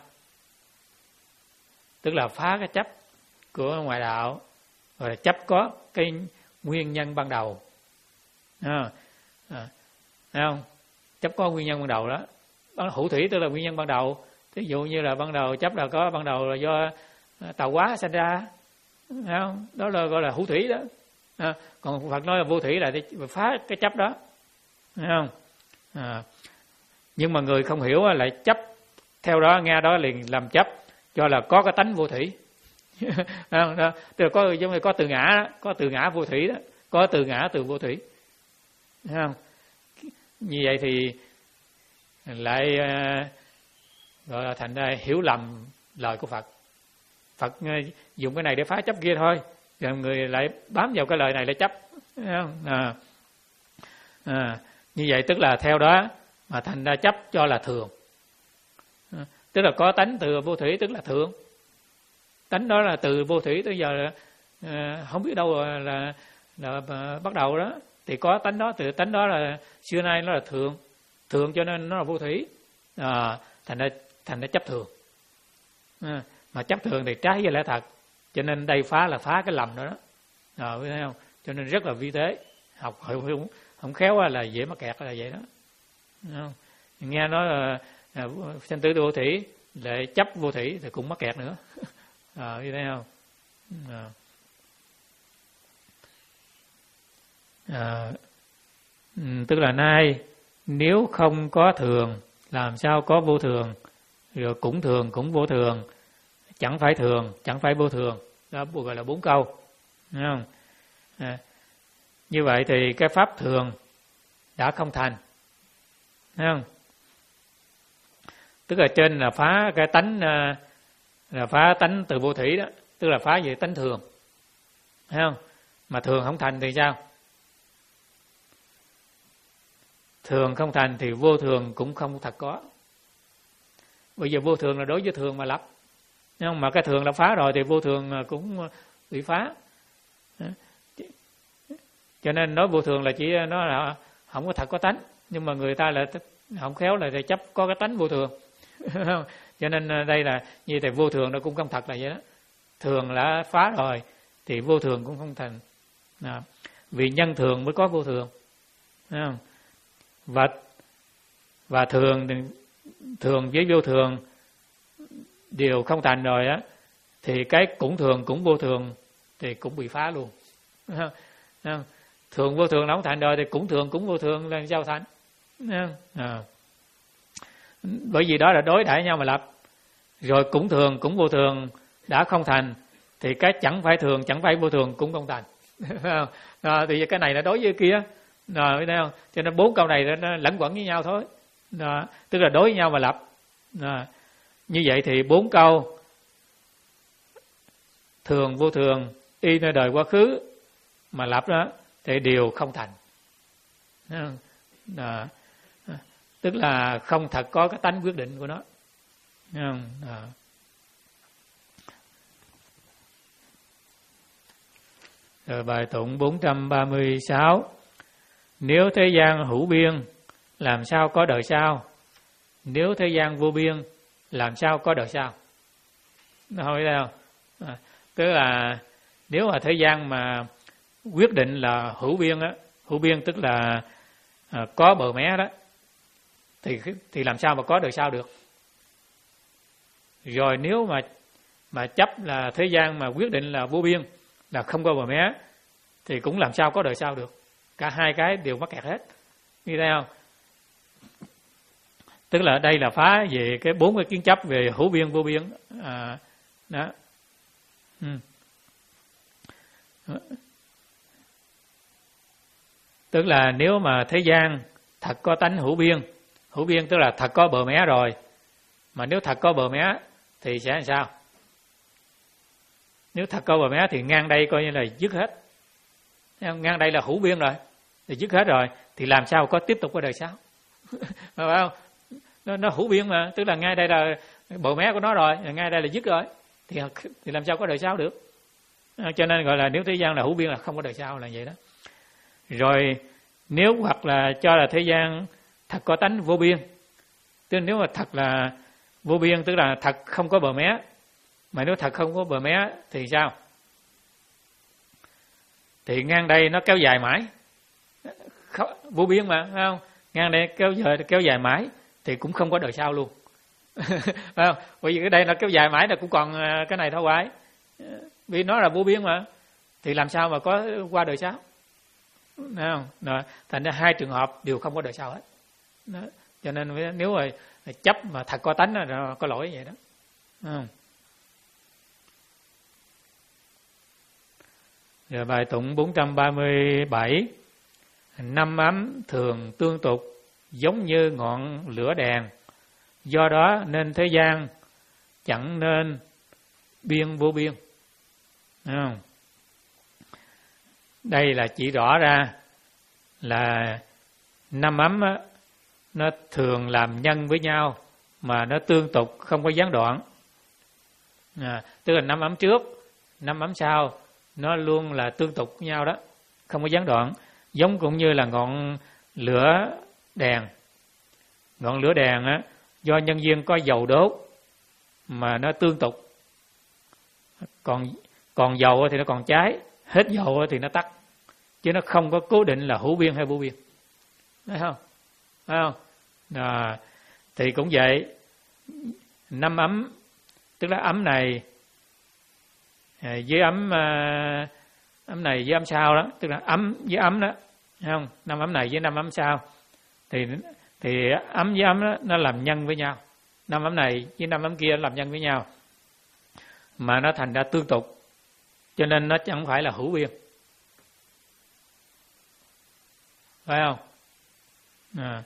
[SPEAKER 1] Tức là phá cái chấp của ngoại đạo, rồi chấp có cái nguyên nhân ban đầu. À, à, thấy không? Chấp có nguyên nhân ban đầu đó. Hữu thủy tức là nguyên nhân ban đầu. Ví dụ như là ban đầu chấp là có ban đầu là do tạo hóa sinh ra, thấy không? Đó là gọi là hữu thủy đó. À, còn Phật nói là vô thủy là để phá cái chấp đó, thấy không? À, nhưng mà người không hiểu lại chấp theo đó, nghe đó liền làm chấp cho là có cái tánh vô thủy. Đó, đó. Tức là có giống như có từ ngã đó, có từ ngã vô thủy đó, có từ ngã từ vô thủy, thấy không? Như vậy thì lại uh, gọi là thành ra hiểu lầm lời của Phật. Phật uh, dùng cái này để phá chấp kia thôi, rồi người lại bám vào cái lời này lại chấp, thấy không? À, à, như vậy tức là theo đó mà thành ra chấp cho là thường. À, tức là có tánh từ vô thủy tức là thường. Tánh đó là từ vô thủy tới giờ là, à, không biết đâu là, là, là, là bắt đầu đó. Thì có tánh đó, từ tánh đó là xưa nay nó là thường. Thường cho nên nó là vô thủy. À, thành ra thành ra chấp thường. À, mà chấp thường thì trái với lẽ thật. Cho nên đây phá là phá cái lầm đó đó. À, biết thấy không? Cho nên rất là vi tế. Học không, không khéo là dễ mắc kẹt là vậy đó. Không? Nghe nói là à, sanh tử vô thủy, lại chấp vô thủy thì cũng mắc kẹt nữa. À, biết thấy không? À. À, tức là nay nếu không có thường làm sao có vô thường, rồi cũng thường cũng vô thường, chẳng phải thường chẳng phải vô thường, đó gọi là bốn câu, thấy không? À, như vậy thì cái pháp thường đã không thành, thấy không? Tức là trên là phá cái tánh, là phá tánh từ vô thủy đó, tức là phá về tánh thường, thấy không? Mà thường không thành thì sao? Thường không thành thì vô thường cũng không thật có. Bây giờ vô thường là đối với thường mà lập, nhưng mà cái thường đã phá rồi thì vô thường cũng bị phá. Cho nên nói vô thường là chỉ nó là không có thật có tánh, nhưng mà người ta là không khéo là chấp có cái tánh vô thường. Cho nên đây là như thế, vô thường nó cũng không thật là vậy đó. Thường đã phá rồi thì vô thường cũng không thành. À, vì nhân thường mới có vô thường, thấy không? Và và thường thường với vô thường đều không thành rồi á, thì cái cũng thường cũng vô thường thì cũng bị phá luôn. Thường vô thường nó không thành rồi thì cũng thường cũng vô thường là sao thành? À. Bởi vì đó là đối đãi nhau mà lập. Rồi cũng thường cũng vô thường đã không thành thì cái chẳng phải thường chẳng phải vô thường cũng không thành. À, thì cái này là đối với kia. Rồi, biết không? Cho nên bốn câu này nó lẫn quẩn với nhau thôi. Đó, tức là đối với nhau mà lập. Đó. Như vậy thì bốn câu thường vô thường y nơi đời quá khứ mà lập đó thì đều không thành. Đó. Tức là không thật có cái tánh quyết định của nó. Đó. Rồi bài tụng bốn trăm ba mươi sáu. Nếu thế gian hữu biên, làm sao có đời sau? Nếu thế gian vô biên, làm sao có đời sau? Nó hỏi đâu? À, tức là nếu mà thế gian mà quyết định là hữu biên á, hữu biên tức là à, có bờ mé đó, thì thì làm sao mà có đời sau được? Rồi nếu mà mà chấp là thế gian mà quyết định là vô biên, là không có bờ mé, thì cũng làm sao có đời sau được? Cả hai cái đều mắc kẹt hết. Như thế không? Tức là đây là phá về cái bốn cái kiến chấp về hữu biên vô biên. À, đó. Ừ. Tức là nếu mà thế gian thật có tánh hữu biên, hữu biên tức là thật có bờ mé rồi, mà nếu thật có bờ mé thì sẽ làm sao? Nếu thật câu bờ mé thì ngang đây coi như là dứt hết. Ngang đây là hữu biên rồi, thì dứt hết rồi, thì làm sao có tiếp tục có đời sau? Phải không? Nó, nó hữu biên mà, tức là ngay đây là bờ mé của nó rồi, ngay đây là dứt rồi, thì thì làm sao có đời sau được? Cho nên gọi là nếu thế gian là hữu biên là không có đời sau, là vậy đó. Rồi nếu hoặc là cho là thế gian thật có tánh vô biên, tức nếu mà thật là vô biên tức là thật không có bờ mé, mà nếu thật không có bờ mé thì sao? Thì ngang đây nó kéo dài mãi, vô biên mà, phải không? Ngang đây kéo dài kéo dài mãi thì cũng không có đời sau luôn. Phải không? Bởi vì cái đây nó kéo dài mãi là cũng còn cái này thôi quái. Vì nó là vô biên mà, thì làm sao mà có qua đời sau? Thấy không? Đó. Thành ra hai trường hợp đều không có đời sau hết. Đó. Cho nên nếu mà chấp mà thật có tánh là có lỗi vậy đó. Không? Rồi bài tụng bốn trăm ba mươi bảy. Năm ấm thường tương tục giống như ngọn lửa đèn, do đó nên thế gian chẳng nên biên vô biên. Không? Đây là chỉ rõ ra là năm ấm á, nó thường làm nhân với nhau mà nó tương tục không có gián đoạn. À, tức là năm ấm trước, năm ấm sau nó luôn là tương tục với nhau đó, không có gián đoạn. Giống cũng như là ngọn lửa đèn. Ngọn lửa đèn á, do nhân duyên có dầu đốt mà nó tương tục. Còn còn dầu thì nó còn cháy, hết dầu thì nó tắt, chứ nó không có cố định là hữu biên hay vô biên. Thấy không? Thấy không? À, thì cũng vậy, năm ấm tức là ấm này với ấm ấm này với ấm sau đó, tức là ấm với ấm đó, thấy không? Năm ấm này với năm ấm sau thì thì ấm với ấm đó, nó làm nhân với nhau. Năm ấm này với năm ấm kia làm nhân với nhau mà nó thành ra tương tục, cho nên nó chẳng phải là hữu biên. Phải không? À.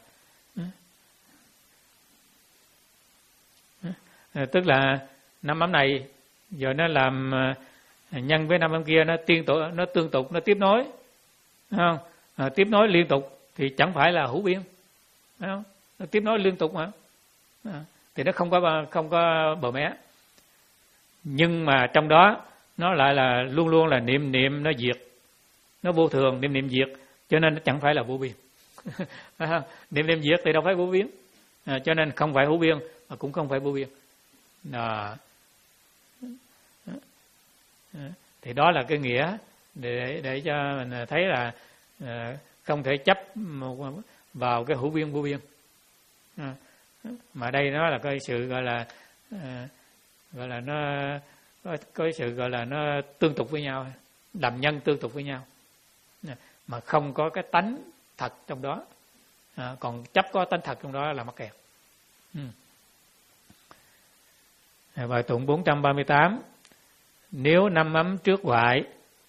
[SPEAKER 1] À, tức là năm ấm này giờ nó làm nhân với năm ấm kia, nó tiên tổ, nó tương tục, nó tiếp nối, phải không? À, tiếp nối liên tục thì chẳng phải là hữu biên, phải không? Nó tiếp nối liên tục mà, à, thì nó không có không có bờ mé. Nhưng mà trong đó nó lại là luôn luôn là niệm niệm nó diệt, nó vô thường, niệm niệm diệt, cho nên nó chẳng phải là vô biên. Niệm niệm diệt thì đâu phải vô biên, à, cho nên không phải hữu biên mà cũng không phải vô biên. À, thì đó là cái nghĩa để để cho mình thấy là à, không thể chấp vào cái hữu biên vô biên. À, mà đây nó là cái sự gọi là à, gọi là nó có, có sự gọi là nó tương tục với nhau, làm nhân tương tục với nhau, mà không có cái tánh thật trong đó. À, còn chấp có tánh thật trong đó là mắc kẹt. Ừ. Bài tụng bốn trăm ba mươi tám. Nếu năm ấm trước hoại,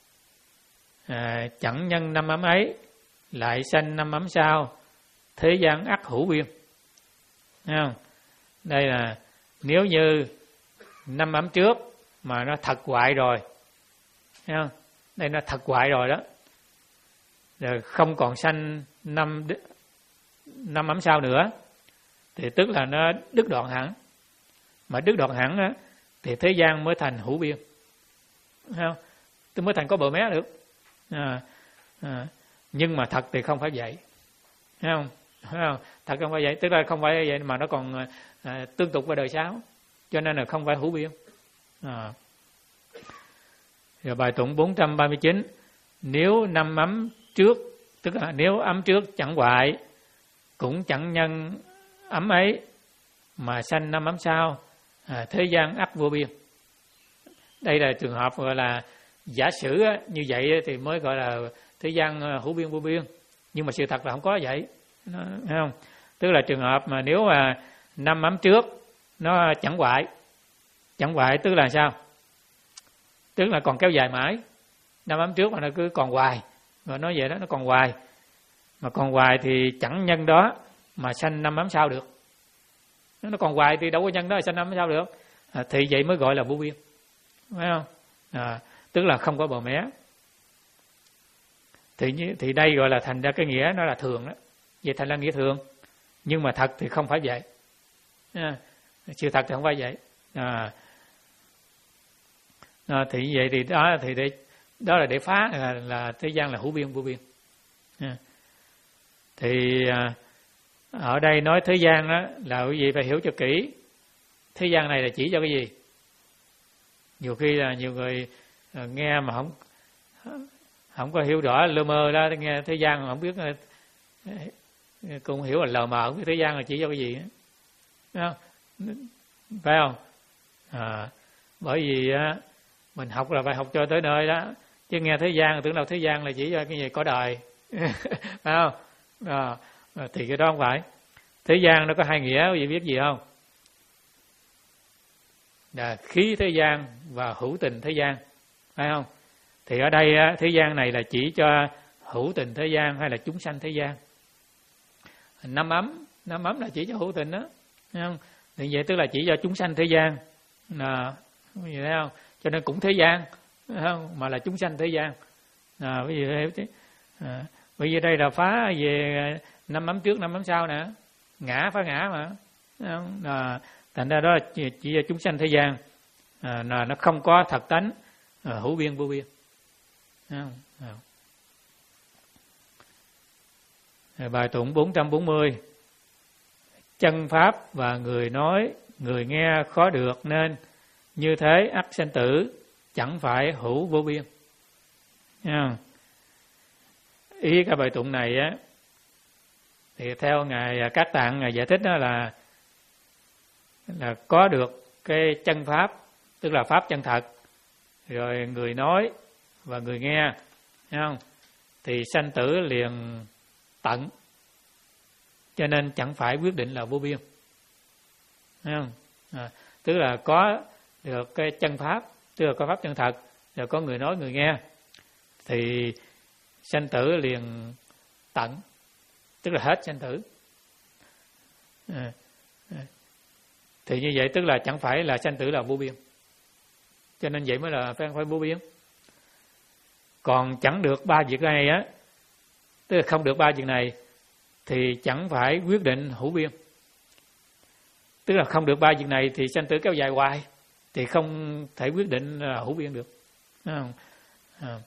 [SPEAKER 1] à, chẳng nhân năm ấm ấy, lại sanh năm ấm sau, thế gian ắt hữu biên. Thấy không? Đây là nếu như năm ấm trước mà nó thật hoại rồi, thấy không? Đây nó thật hoại rồi đó, rồi không còn sanh năm năm ấm sau nữa, thì tức là nó đứt đoạn hẳn. Mà đứt đoạn hẳn á, thì thế gian mới thành hữu biên, thấy không? Tôi mới thành có bờ mé được. À, à, nhưng mà thật thì không phải vậy, thấy không? Thấy không? Thật không phải vậy, tức là không phải vậy mà nó còn à, tương tục với đời sau, cho nên là không phải hữu biên. À. Rồi bài tụng bốn trăm ba mươi chín. Nếu năm ấm trước, tức là nếu ấm trước chẳng hoại, cũng chẳng nhân ấm ấy, mà sanh năm ấm sau, à, thế gian ắt vô biên. Đây là trường hợp gọi là giả sử á, như vậy thì mới gọi là thế gian hữu biên vô biên. Nhưng mà sự thật là không có vậy, nó, thấy không? Tức là trường hợp mà nếu mà năm ấm trước nó chẳng hoại, chẳng hoại tức là sao? Tức là còn kéo dài mãi. Năm ấm trước mà nó cứ còn hoài, rồi nói vậy đó, nó còn hoài. Mà còn hoài thì chẳng nhân đó mà sanh năm ấm sau được. Nó còn hoài thì đâu có nhân đó sanh năm ấm sau được. À, thì vậy mới gọi là vô biên, phải không? À, tức là không có bờ mé. Thì thì đây gọi là thành ra cái nghĩa nó là thường đó, vậy thành ra nghĩa thường, nhưng mà thật thì không phải vậy. À, sự thật thì không phải vậy. À, à, thì vậy thì đó thì để, đó là để phá là, là thế gian là hữu biên vô biên. À, thì à, ở đây nói thế gian đó là quý vị phải hiểu cho kỹ. Thế gian này là chỉ cho cái gì? Nhiều khi là nhiều người nghe mà không không có hiểu rõ, lơ mơ đó, nghe thế gian mà không biết, cũng hiểu là lờ mờ, không biết thế gian là chỉ cho cái gì, phải không? Phải không? À, bởi vì á, mình học là phải học cho tới nơi đó, chứ nghe thế gian tưởng đâu thế gian là chỉ cho cái gì có đời, phải không? À, thì cái đó không phải. Thế gian nó có hai nghĩa, quý vị biết gì không? Là khí thế gian và hữu tình thế gian, phải không? Thì ở đây thế gian này là chỉ cho hữu tình thế gian hay là chúng sanh thế gian. Năm ấm, năm ấm là chỉ cho hữu tình đó, thấy không? Thì vậy tức là chỉ cho chúng sanh thế gian, là quý vị thấy không? Cho nên cũng thế gian, thấy không? Mà là chúng sanh thế gian. À, quý vị hiểu chứ? À, bởi vì đây là phá về năm ấm trước, năm ấm sau nè, ngã phá ngã mà, thấy không? À, thành ra đó là chỉ, chỉ cho chúng sanh thế gian, à, là nó không có thật tánh à, hữu biên vô biên. Không? À. Bài tụng bốn trăm bốn mươi. Chân pháp và người nói, người nghe khó được, nên như thế ắt sanh tử, chẳng phải hữu vô biên. Không? Ý cái bài tụng này á, thì theo ngài Các Tạng, ngài giải thích đó là là có được cái chân pháp, tức là pháp chân thật, rồi người nói và người nghe, thấy không? Thì sanh tử liền tận, cho nên chẳng phải quyết định là vô biên, thấy không? À, tức là có được cái chân pháp, tức là có pháp chân thật, rồi có người nói người nghe, thì sanh tử liền tận, tức là hết sanh tử. À, à. Thì như vậy tức là chẳng phải là sanh tử là vô biên, cho nên vậy mới là phải phải vô biên. Còn chẳng được ba việc này á, tức là không được ba việc này thì chẳng phải quyết định hữu biên. Tức là không được ba việc này thì sanh tử kéo dài hoài, thì không thể quyết định là hữu biên được. Không? À.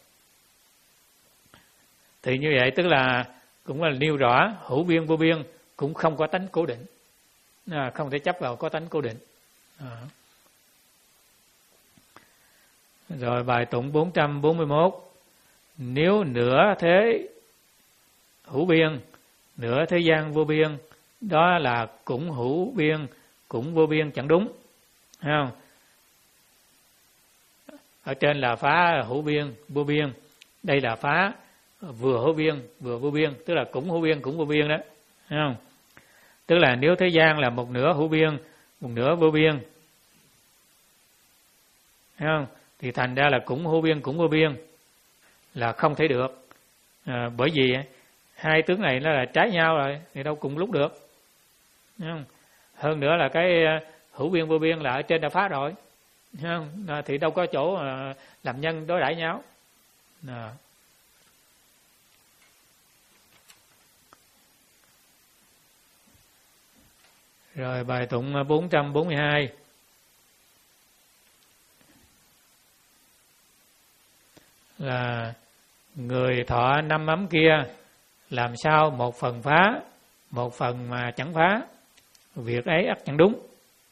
[SPEAKER 1] Thì như vậy tức là cũng là nêu rõ hữu biên vô biên cũng không có tánh cố định, à, không thể chấp vào có tánh cố định. À. Rồi bài tụng bốn trăm bốn mươi mốt. Nếu nửa thế hữu biên, nửa thế gian vô biên, đó là cũng hữu biên, cũng vô biên chẳng đúng. Thấy không? Ở trên là phá hữu biên, vô biên. Đây là phá vừa hữu biên, vừa vô biên, tức là cũng hữu biên, cũng vô biên đó. Thấy không? Tức là nếu thế gian là một nửa hữu biên, một nửa vô biên, thấy không? Thì thành ra là cũng hữu biên, cũng vô biên là không thể được. À, bởi vì hai tướng này nó là trái nhau rồi, thì đâu cùng lúc được. Thấy không? Hơn nữa là cái hữu biên vô biên là ở trên đã phá rồi, thấy không? À, thì đâu có chỗ làm nhân đối đãi nhau. À. Rồi bài tụng bốn trăm bốn mươi hai. Là người thọ năm ấm kia làm sao một phần phá, một phần mà chẳng phá, việc ấy ắt chẳng đúng.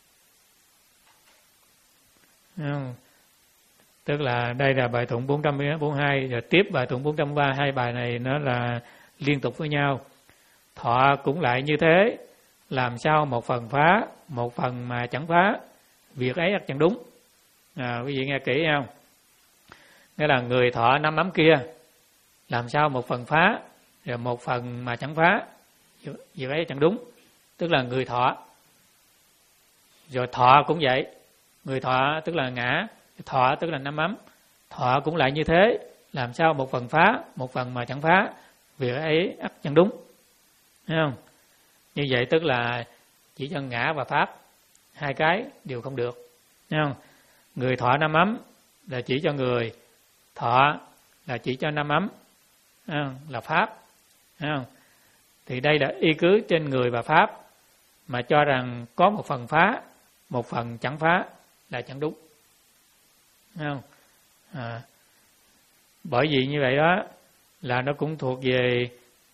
[SPEAKER 1] Không? Tức là đây là bài tụng bốn trăm bốn mươi hai, rồi tiếp bài tụng bốn trăm ba mươi hai, bài này nó là liên tục với nhau. Thọ cũng lại như thế, làm sao một phần phá, một phần mà chẳng phá, việc ấy ắt chẳng đúng. À, quý vị nghe kỹ không? Nghĩa là người thọ năm ấm kia làm sao một phần phá, rồi một phần mà chẳng phá, việc ấy chẳng đúng. Tức là người thọ, rồi thọ cũng vậy. Người thọ tức là ngã, thọ tức là năm ấm, thọ cũng lại như thế, làm sao một phần phá, một phần mà chẳng phá, việc ấy ắt chẳng đúng. Thấy không? Như vậy tức là chỉ cho ngã và pháp hai cái đều không được. Thấy không? Người thọ năm ấm là chỉ cho người, thọ là chỉ cho năm ấm, thấy không? Là pháp. Thấy không? Thì đây là y cứ trên người và pháp mà cho rằng có một phần phá, một phần chẳng phá là chẳng đúng. Thấy không? À, bởi vì như vậy đó là nó cũng thuộc về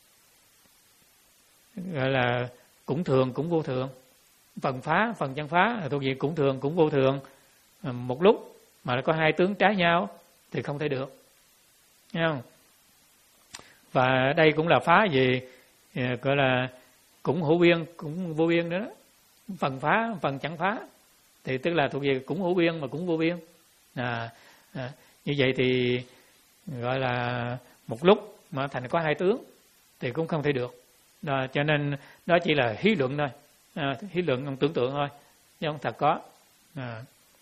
[SPEAKER 1] gọi là cũng thường cũng vô thường. Phần phá, phần chẳng phá là thuộc về cũng thường cũng vô thường. À, một lúc mà nó có hai tướng trái nhau thì không thể được. Thấy không? Và đây cũng là phá gì gọi là cũng hữu biên cũng vô biên nữa đó. Phần phá, phần chẳng phá thì tức là thuộc về cũng hữu biên mà cũng vô biên. À, à, như vậy thì gọi là một lúc mà thành có hai tướng thì cũng không thể được. Đó, cho nên đó chỉ là hí luận thôi, à, hí luận ông tưởng tượng thôi, chứ không thật có. À.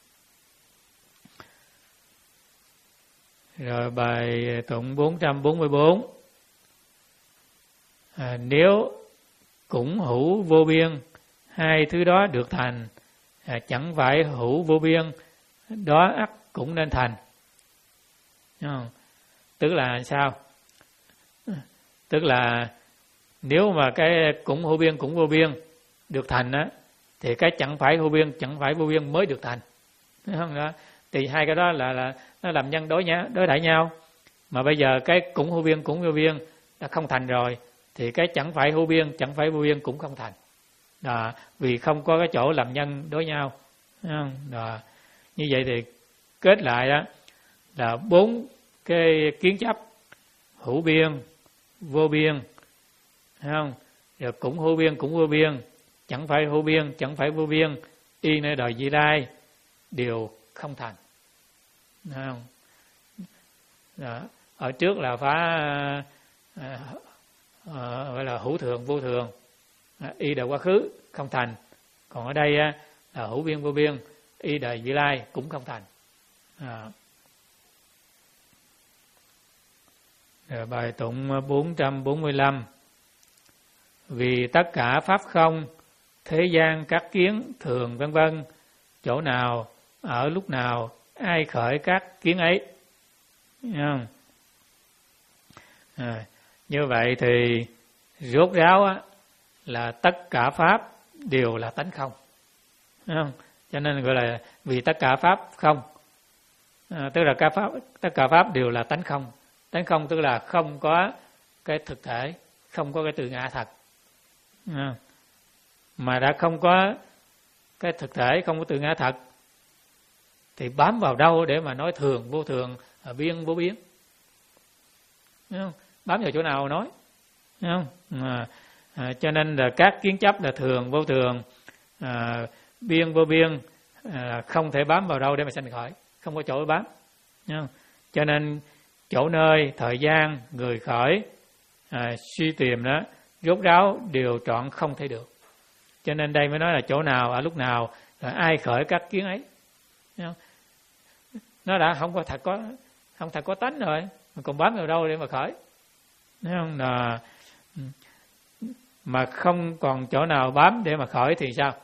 [SPEAKER 1] Rồi bài tụng bốn trăm bốn mươi bốn. À, nếu cũng hữu vô biên, hai thứ đó được thành, à, chẳng phải hữu vô biên, đó ắt cũng nên thành. Không? Tức là sao? Tức là nếu mà cái cũng hữu biên cũng vô biên được thành á, thì cái chẳng phải hữu biên chẳng phải vô biên mới được thành. Thấy không đó? Thì hai cái đó là là nó làm nhân đối nhá, đối đãi nhau. Mà bây giờ cái cũng hữu biên cũng vô biên đã không thành rồi, thì cái chẳng phải hữu biên chẳng phải vô biên cũng không thành. Đó, vì không có cái chỗ làm nhân đối nhau. Thấy không? Đó. Như vậy thì kết lại đó là bốn cái kiến chấp: hữu biên, vô biên, thấy không? Rồi cũng hữu biên cũng vô biên, chẳng phải hữu biên chẳng phải vô biên, y nơi đời vị lai đều không thành. Thấy không? Đó. Ở trước là phá à, à, gọi là hữu thường vô thường, à, y đời quá khứ không thành. Còn ở đây à, là hữu biên vô biên, y đời vị lai cũng không thành. À. Rồi bài tụng bốn trăm bốn mươi lăm. Vì tất cả pháp không, thế gian các kiến thường vân vân, chỗ nào, ở lúc nào, ai khởi các kiến ấy. Thấy không? À, như vậy thì rốt ráo á, là tất cả pháp đều là tánh không. Thấy không? Cho nên gọi là vì tất cả pháp không, à, tức là các pháp, tất cả pháp đều là tánh không. Tánh không tức là không có cái thực thể, không có cái từ ngã thật. À, mà đã không có cái thực thể, không có từ ngã thật, thì bám vào đâu để mà nói thường vô thường, biên vô biên? Thấy không? Bám vào chỗ nào nói? Thấy không? À, à, cho nên là các kiến chấp là thường vô thường, à, biên vô biên, à, không thể bám vào đâu để mà sanh khởi, không có chỗ để bám. Thấy không? Cho nên chỗ nơi, thời gian, người khởi, à, suy tìm đó, rốt ráo đều trọn không thể được. Cho nên đây mới nói là chỗ nào, ở lúc nào, rồi ai khởi các kiến ấy. Thấy không? Nó đã không có thật có, không thật có tánh rồi, mà còn bám vào đâu để mà khởi? Thấy không? Là mà không còn chỗ nào bám để mà khởi thì sao?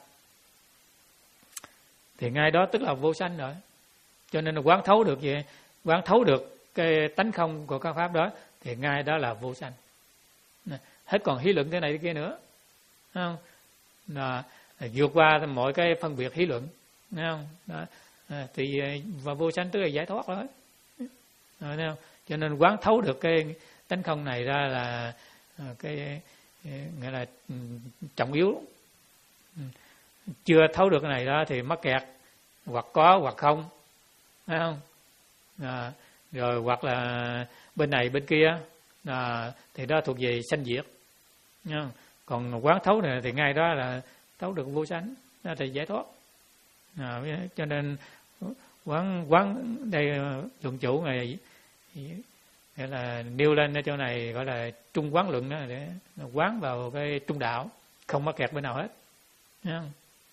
[SPEAKER 1] Thì ngay đó tức là vô sanh rồi. Cho nên là quán thấu được gì? Quán thấu được cái tánh không của các pháp đó thì ngay đó là vô sanh. Hết còn hí luận thế này thế kia nữa. Thấy không? Là vượt qua mọi cái phân biệt hí luận. Thấy không? Đó. À, thì và vô sanh tức là giải thoát rồi. À, thấy không? Cho nên quán thấu được cái tánh không này ra là cái nghĩa là trọng yếu. Chưa thấu được cái này đó thì mắc kẹt, hoặc có hoặc không. Thấy không? À, rồi hoặc là bên này bên kia, à, thì đó thuộc về sanh diệt. À, còn quán thấu này thì ngay đó là thấu được vô sanh, đó thì giải thoát. À, cho nên quán quán đây luận chủ này nghĩa là nêu lên ở chỗ này gọi là trung quán luận đó, để quán vào cái trung đạo, không mắc kẹt bên nào hết. Thấy không?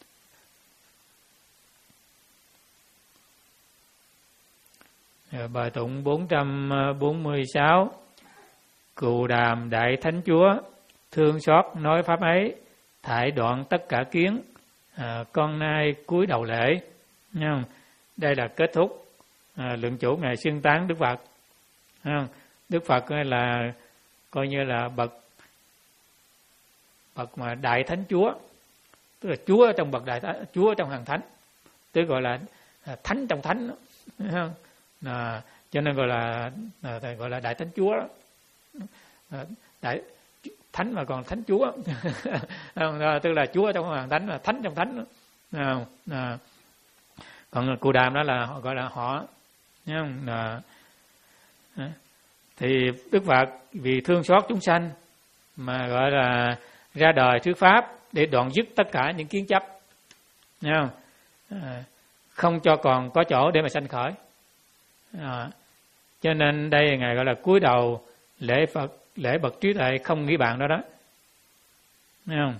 [SPEAKER 1] Bài tụng bốn trăm bốn mươi sáu. Cù Đàm Đại Thánh Chúa, thương xót nói pháp ấy, thải đoạn tất cả kiến, à, con nay cúi đầu lễ. Thấy không? Đây là kết thúc à, lượng chủ ngày xưng tán Đức Phật. Thấy không? Đức Phật là coi như là bậc bậc mà đại thánh chúa, tức là chúa trong bậc đại thánh, chúa trong hàng thánh, tức gọi là thánh trong thánh, thấy không? À, cho nên gọi là, là gọi là đại thánh chúa đó. À, đại thánh mà còn thánh chúa à, tức là chúa trong hàng thánh, là thánh trong thánh đó. À, à, còn Cù Đàm đó là gọi là họ, thấy không? À, à, thì Đức Phật vì thương xót chúng sanh mà gọi là ra đời thuyết pháp để đoạn dứt tất cả những kiến chấp, thấy không? À, không cho còn có chỗ để mà sanh khởi. À, cho nên đây ngài gọi là cúi đầu lễ Phật, lễ bậc trí tuệ không nghĩ bạn đó đó, thấy không?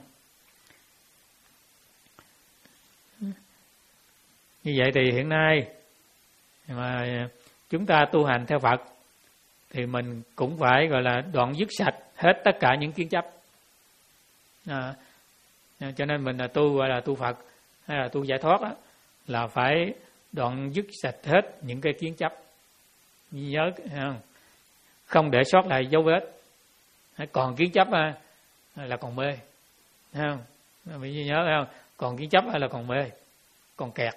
[SPEAKER 1] Như vậy thì hiện nay mà chúng ta tu hành theo Phật thì mình cũng phải gọi là đoạn dứt sạch hết tất cả những kiến chấp. À, cho nên mình là tu gọi là tu Phật hay là tu giải thoát đó, là phải đoạn dứt sạch hết những cái kiến chấp. Nhớ không? Không để sót lại dấu vết. Còn kiến chấp là còn mê, thấy không? Mình nhớ không? Còn kiến chấp là còn mê, còn kẹt.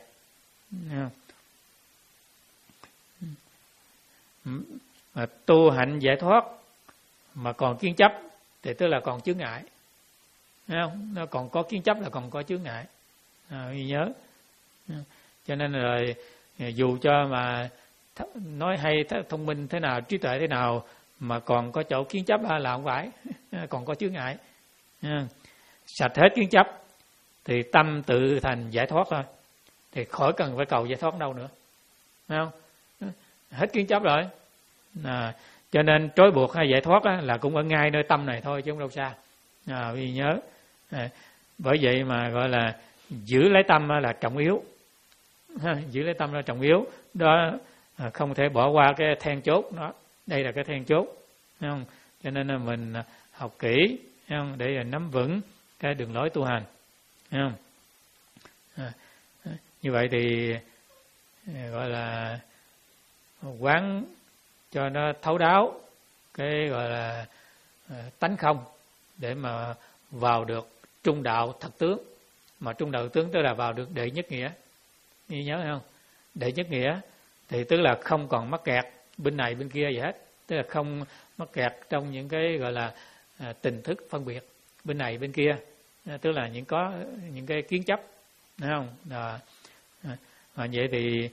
[SPEAKER 1] Mà tu hạnh giải thoát mà còn kiến chấp thì tức là còn chướng ngại, thấy không? Nó còn có kiến chấp là còn có chướng ngại. À, nhớ. Cho nên là dù cho mà nói hay, thông minh thế nào, trí tuệ thế nào mà còn có chỗ kiến chấp là không phải, còn có chướng ngại. Sạch hết kiến chấp thì tâm tự thành giải thoát thôi, thì khỏi cần phải cầu giải thoát đâu nữa, thấy không? Hết kiến chấp rồi. À, cho nên trói buộc hay giải thoát á, là cũng ở ngay nơi tâm này thôi chứ không đâu xa. À, vì nhớ. À, bởi vậy mà gọi là giữ lấy tâm là trọng yếu. Ha, giữ lấy tâm là trọng yếu. Đó à, không thể bỏ qua cái then chốt đó. Đây là cái then chốt. Thấy không? Cho nên là mình học kỹ, thấy không? Để nắm vững cái đường lối tu hành. Thấy không? À, như vậy thì gọi là quán cho nó thấu đáo cái gọi là tánh không để mà vào được trung đạo thật tướng. Mà trung đạo tướng tức là vào được đệ nhất nghĩa. Như nhớ không? Đệ nhất nghĩa thì tức là không còn mắc kẹt bên này bên kia gì hết, tức là không mắc kẹt trong những cái gọi là tình thức phân biệt bên này bên kia, tức là những có những cái kiến chấp, thấy không? À, à, vậy thì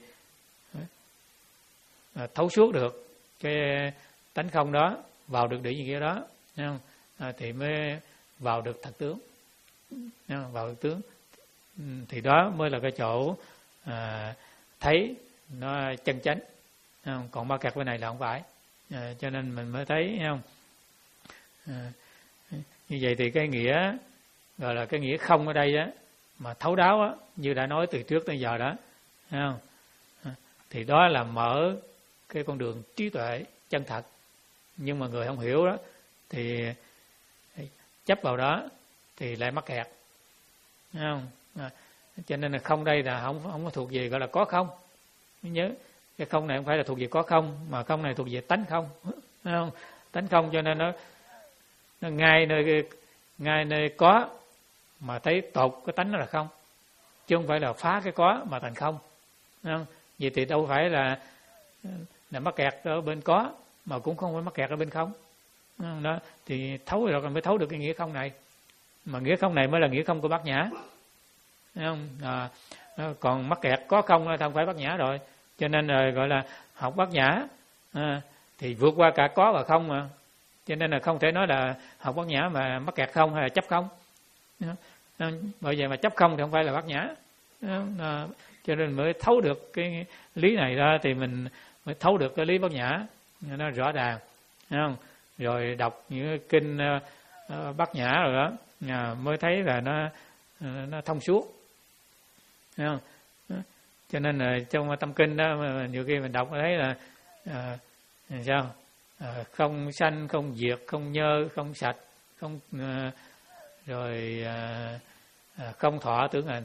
[SPEAKER 1] à, thấu suốt được cái tánh không đó, vào được đệ nhất nghĩa đó, thấy không? À, thì mới vào được thật tướng, thấy không? Vào được tướng thì đó mới là cái chỗ à, thấy nó chân chánh, không? Còn ba kẹt bên này là không phải. À, cho nên mình mới thấy, thấy không? À, như vậy thì cái nghĩa gọi là cái nghĩa không ở đây đó mà thấu đáo á, như đã nói từ trước tới giờ đó, thấy không? À, thì đó là mở cái con đường trí tuệ chân thật. Nhưng mà người không hiểu đó thì chấp vào đó thì lại mắc kẹt, thấy không? À, cho nên là không đây là không không có thuộc về gọi là có không. Nhớ cái không này không phải là thuộc về có không, mà không này thuộc về tánh không, thấy không? Tánh không, cho nên nó, nó ngay nơi ngay nơi có mà thấy tột cái tánh nó là không, chứ không phải là phá cái có mà thành không, thấy không? Vậy thì đâu phải là là mắc kẹt ở bên có, mà cũng không phải mắc kẹt ở bên không. Đó thì thấu rồi mới thấu được cái nghĩa không này, mà nghĩa không này mới là nghĩa không của Bát Nhã, thấy không? À, còn mắc kẹt có không là không phải Bát Nhã rồi. Cho nên là gọi là học Bát Nhã à, thì vượt qua cả có và không mà. Cho nên là không thể nói là học Bát Nhã mà mắc kẹt không hay là chấp không. Bởi vậy mà chấp không thì không phải là Bát Nhã. À, cho nên mới thấu được cái lý này ra thì mình mới thấu được cái lý Bát Nhã nó rõ ràng, thấy không? Rồi đọc những cái kinh uh, Bát Nhã rồi đó à, mới thấy là nó nó thông suốt, thấy không? Cho nên là trong tâm kinh đó mà nhiều khi mình đọc thấy là à, sao à, không sanh, không diệt, không nhơ, không sạch, không à, rồi à, không thọ tưởng hành thức,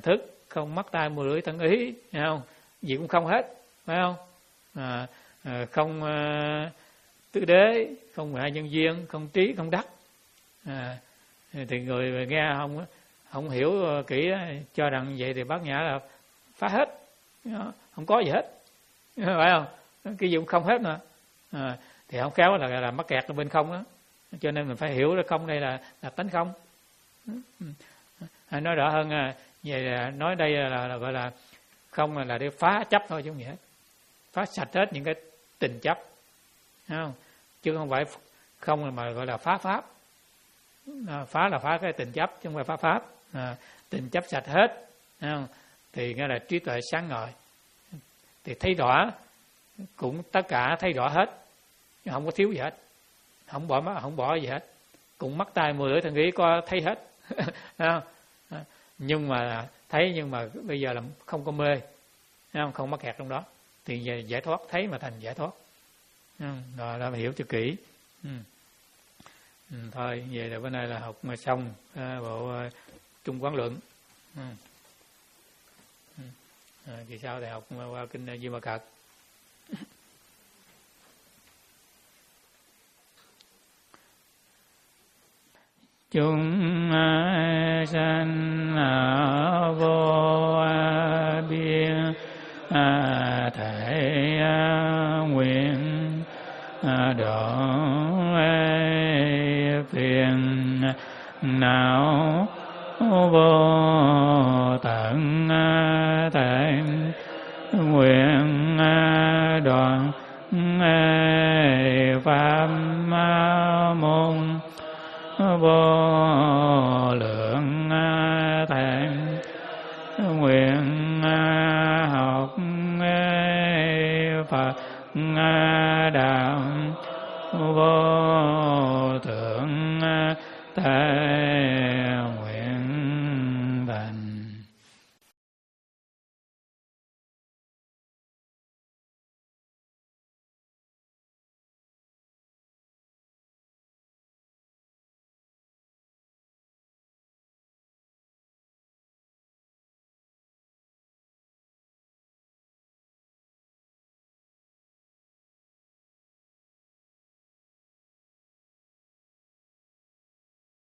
[SPEAKER 1] không mắt tai mũi lưỡi thân ý, phải không? Gì cũng không hết, phải không? À, à, không à, tứ đế, không ngại nhân duyên, không trí, không đắc. À, thì người nghe không không hiểu kỹ cho rằng vậy thì Bát Nhã là phá hết, không có gì hết, phải không? Cái gì cũng không hết mà. À, thì không khéo là là mắc kẹt ở bên không đó. Cho nên mình phải hiểu là không đây là là tánh không. Nói rõ hơn à, vậy là nói đây là, là gọi là không là, là để phá chấp thôi chứ không gì hết, phá sạch hết những cái tình chấp, không? Chứ không phải không mà gọi là phá pháp. À, phá là phá cái tình chấp chứ không phải phá pháp. À, tình chấp sạch hết, không? Thì nghe là trí tuệ sáng ngời, thì thấy rõ cũng tất cả thấy rõ hết, không có thiếu gì hết, không bỏ không bỏ gì hết, cũng mắt tai mũi lưỡi thân ý có thấy hết. Không? Nhưng mà thấy nhưng mà bây giờ là không có mê, không không mắc kẹt trong đó, thì về giải thoát, thấy mà thành giải thoát. Rồi là hiểu cho kỹ. Ừ. Ừ, thôi về là bữa nay là học mà xong à, bộ uh, Trung Quán Luận. Ừ. Ừ. À, kỳ sau thì học qua kinh uh, Duy Ma Cật. Chúng sanh vô biên thể nguyện độ phiền não vô tận thể nguyện đoạn pháp môn vô lượng thể nguyện học Phật đạo vô thượng thể